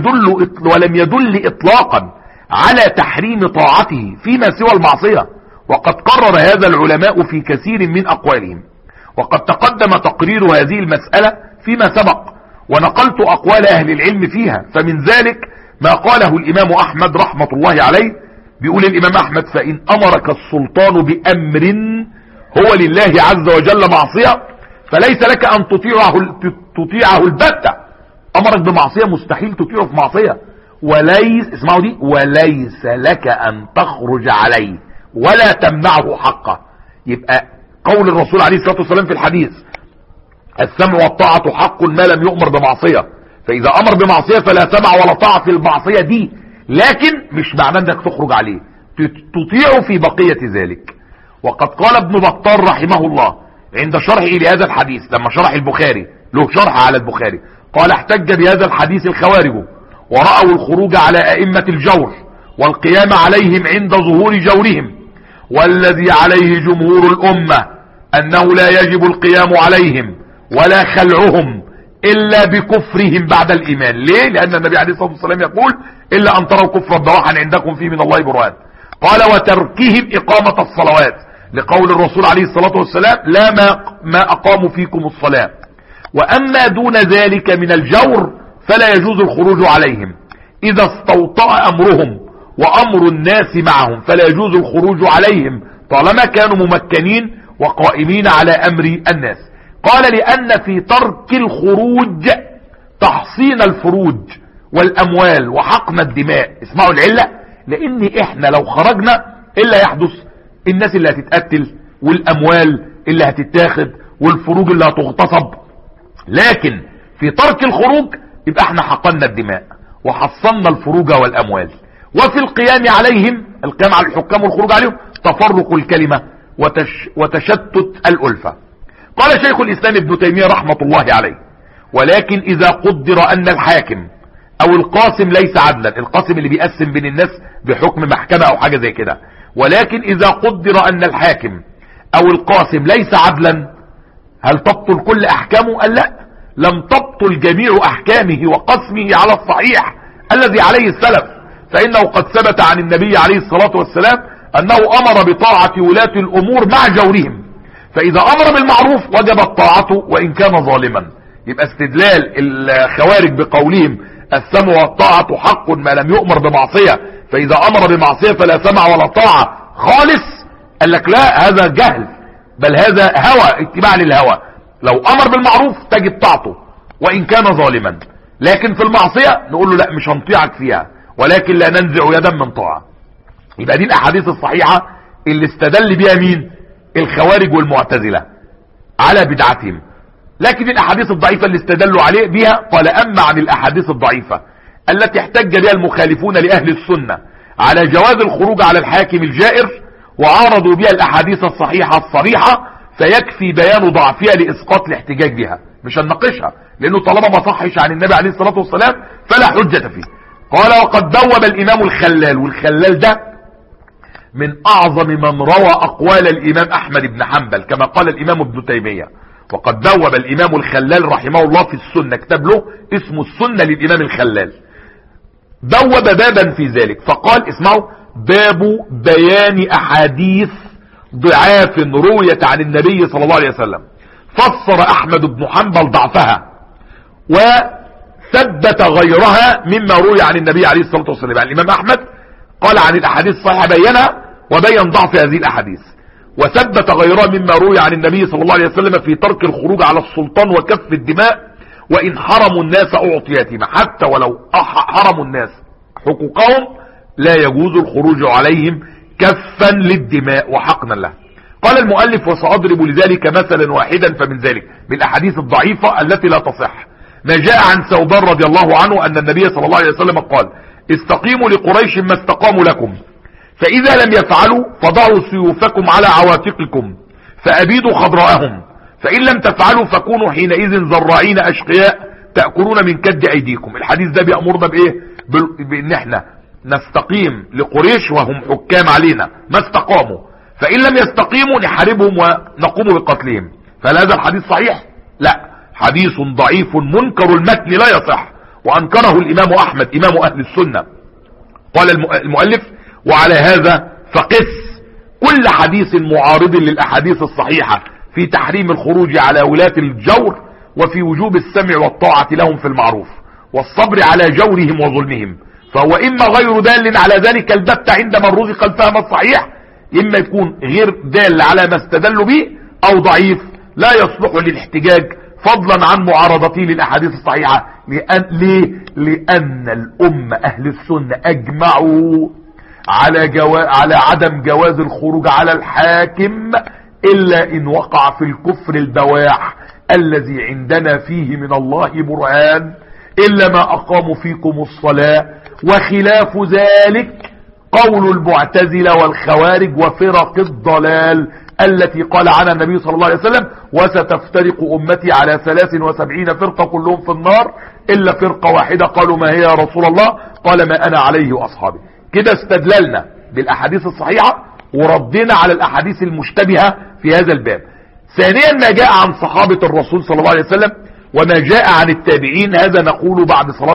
ولم يدل إطلاقا على تحريم طاعته فيما سوى المعصية، وقد قرر هذا العلماء في كثير من أقوالهم، وقد تقدم تقرير هذه المسألة فيما سبق، ونقلت أقوال أهل العلم فيها. فمن ذلك ما قاله الإمام أحمد رحمة الله عليه، بيقول الإمام أحمد فإن أمرك السلطان بأمر هو لله عز وجل معصية فليس لك أن تطيعه البتة. أمرك بمعصية مستحيل تطيعه في معصية، اسمعوا دي، وليس لك أن تخرج عليه ولا تمنعه حقه. يبقى قول الرسول عليه الصلاة والسلام في الحديث السمع والطاعة حق ما لم يؤمر بمعصية، فإذا أمر بمعصية فلا سمع ولا طاعة في المعصية دي، لكن مش معنى أنك تخرج عليه، تطيعه في بقية ذلك. وقد قال ابن بطال رحمه الله عند شرحه لهذا الحديث لما شرح البخاري، له شرح على البخاري، قال احتج بهذا الحديث الخوارج ورأوا الخروج على أئمة الجور والقيام عليهم عند ظهور جورهم، والذي عليه جمهور الأمة أنه لا يجب القيام عليهم ولا خلعهم إلا بكفرهم بعد الإيمان. ليه؟ لأن النبي عليه الصلاة والسلام يقول إلا أن تروا كفرا بواحا عندكم فيه من الله برهان. قال وتركهم إقامة الصلوات، لقول الرسول عليه الصلاة والسلام لا ما أقاموا فيكم الصلاة. وأما دون ذلك من الجور فلا يجوز الخروج عليهم إذا استوطأ أمرهم وأمر الناس معهم، فلا يجوز الخروج عليهم طالما كانوا ممكنين وقائمين على أمر الناس. قال لأن في ترك الخروج تحصين الفروج والأموال وحقن الدماء. اسمعوا العلة، لأن احنا لو خرجنا إلا يحدث الناس اللي هتتقتل والأموال اللي هتتاخد والفروج اللي هتغتصب، لكن في ترك الخروج يبقى احنا حقنا الدماء وحصلنا الفروج والأموال. وفي القيام عليهم، القيام على الحكام والخروج عليهم، تفرق الكلمة وتشتت الألفة. قال شيخ الإسلام ابن تيمية رحمة الله عليه ولكن إذا قدر أن الحاكم أو القاسم ليس عدلا، القاسم اللي بيقسم بين الناس بحكم محكمة أو حاجة زي كده، ولكن إذا قدر أن الحاكم أو القاسم ليس عدلا هل تبطل كل أحكامه؟ قال لا، لم تبطل جميع أحكامه وقسمه على الصحيح الذي عليه السلف، فإنه قد ثبت عن النبي عليه الصلاة والسلام أنه أمر بطاعة ولاة الأمور مع جورهم، فإذا أمر بالمعروف وجبت طاعته وإن كان ظالما. يبقى استدلال الخوارج بقولهم السمع والطاعة حق ما لم يؤمر بمعصية، فإذا أمر بمعصية فلا سمع ولا طاعة خالص، قال لك لا، هذا جهل، بل هذا هوى، اتباع للهوى. لو أمر بالمعروف تجب طاعته وإن كان ظالما، لكن في المعصية نقول له لا، مش هنطيعك فيها، ولكن لا ننزع يدا من طاعة. يبقى دي الأحاديث الصحيحة اللي استدل بها مين؟ الخوارج والمعتزلة على بدعتهم. لكن الأحاديث الضعيفة اللي استدلوا عليه بها قال أما عن الأحاديث الضعيفة التي احتج بها المخالفون لأهل السنة على جواز الخروج على الحاكم الجائر وعارضوا بها الأحاديث الصحيحة الصريحة، فيكفي بيان ضعفها لإسقاط الاحتجاج بها، مش هنناقشها لأنه طالما ما صحش عن النبي عليه الصلاة والسلام فلا حجة فيه. قال وقد دوب الإمام الخلال، والخلال ده من أعظم من روى أقوال الإمام أحمد بن حنبل كما قال الإمام ابن تيمية. وقد دوب الإمام الخلال رحمه الله في السنة، كتاب له اسمه السنة للإمام الخلال، دوب بابا في ذلك فقال اسمعوا: باب بيان أحاديث ضعاف رويت عن النبي صلى الله عليه وسلم، فسر أحمد بن حنبل ضعفها وثبت غيرها مما روي عن النبي عليه الصلاة والسلام. يعني الإمام أحمد قال عن الأحاديث الصحيحة بينها وبين ضعف هذه الأحاديث، وثبت غيرها مما روي عن النبي صلى الله عليه وسلم في ترك الخروج على السلطان وكف الدماء وإن حرموا الناس أعطيتهم، حتى ولو حرموا الناس حقوقهم لا يجوز الخروج عليهم كفا للدماء وحقنا له. قال المؤلف: وسأضرب لذلك مثلا واحدا، فمن ذلك بالأحاديث الضعيفة التي لا تصح ما جاء عن ثوبان رضي الله عنه أن النبي صلى الله عليه وسلم قال: استقيموا لقريش ما استقاموا لكم، فإذا لم يفعلوا فضعوا سيوفكم على عواتقكم فأبيدوا خضراءهم، فإن لم تفعلوا فكونوا حينئذ زراعين أشقياء تأكلون من كد أيديكم. الحديث ده بيأمرنا بإيه؟ بإن احنا نستقيم لقريش وهم حكام علينا، ما استقاموا، فإن لم يستقيموا نحاربهم ونقوم بقتلهم. فهل هذا الحديث صحيح؟ لا، حديث ضعيف منكر المتن لا يصح، وأنكره الإمام أحمد إمام أهل السنة. قال المؤلف: وعلى هذا فقس كل حديث معارض للأحاديث الصحيحة في تحريم الخروج على ولاة الجور وفي وجوب السمع والطاعة لهم في المعروف والصبر على جورهم وظلمهم، فهو إما غير دال على ذلك البتة عند من رزق الفهم الصحيح، إما يكون غير دال على ما استدلوا به، أو ضعيف لا يصلح للاحتجاج فضلا عن معارضته للأحاديث الصحيحة. لأن الأمة أهل السنة أجمعوا على عدم جواز الخروج على الحاكم إلا إن وقع في الكفر البواح الذي عندنا فيه من الله برهان، إلا ما أقاموا فيكم الصلاة، وخلاف ذلك قول المعتزلة والخوارج وفرق الضلال التي قال عنها النبي صلى الله عليه وسلم: وستفترق أمتي على 73 فرقة كلهم في النار إلا فرقة واحدة. قالوا: ما هي يا رسول الله؟ قال: ما أنا عليه وأصحابي. كده استدللنا بالأحاديث الصحيحة وردنا على الأحاديث المشتبهة في هذا الباب. ثانيا، ما جاء عن صحابة الرسول صلى الله عليه وسلم وما جاء عن التابعين، هذا نقول بعد صلاة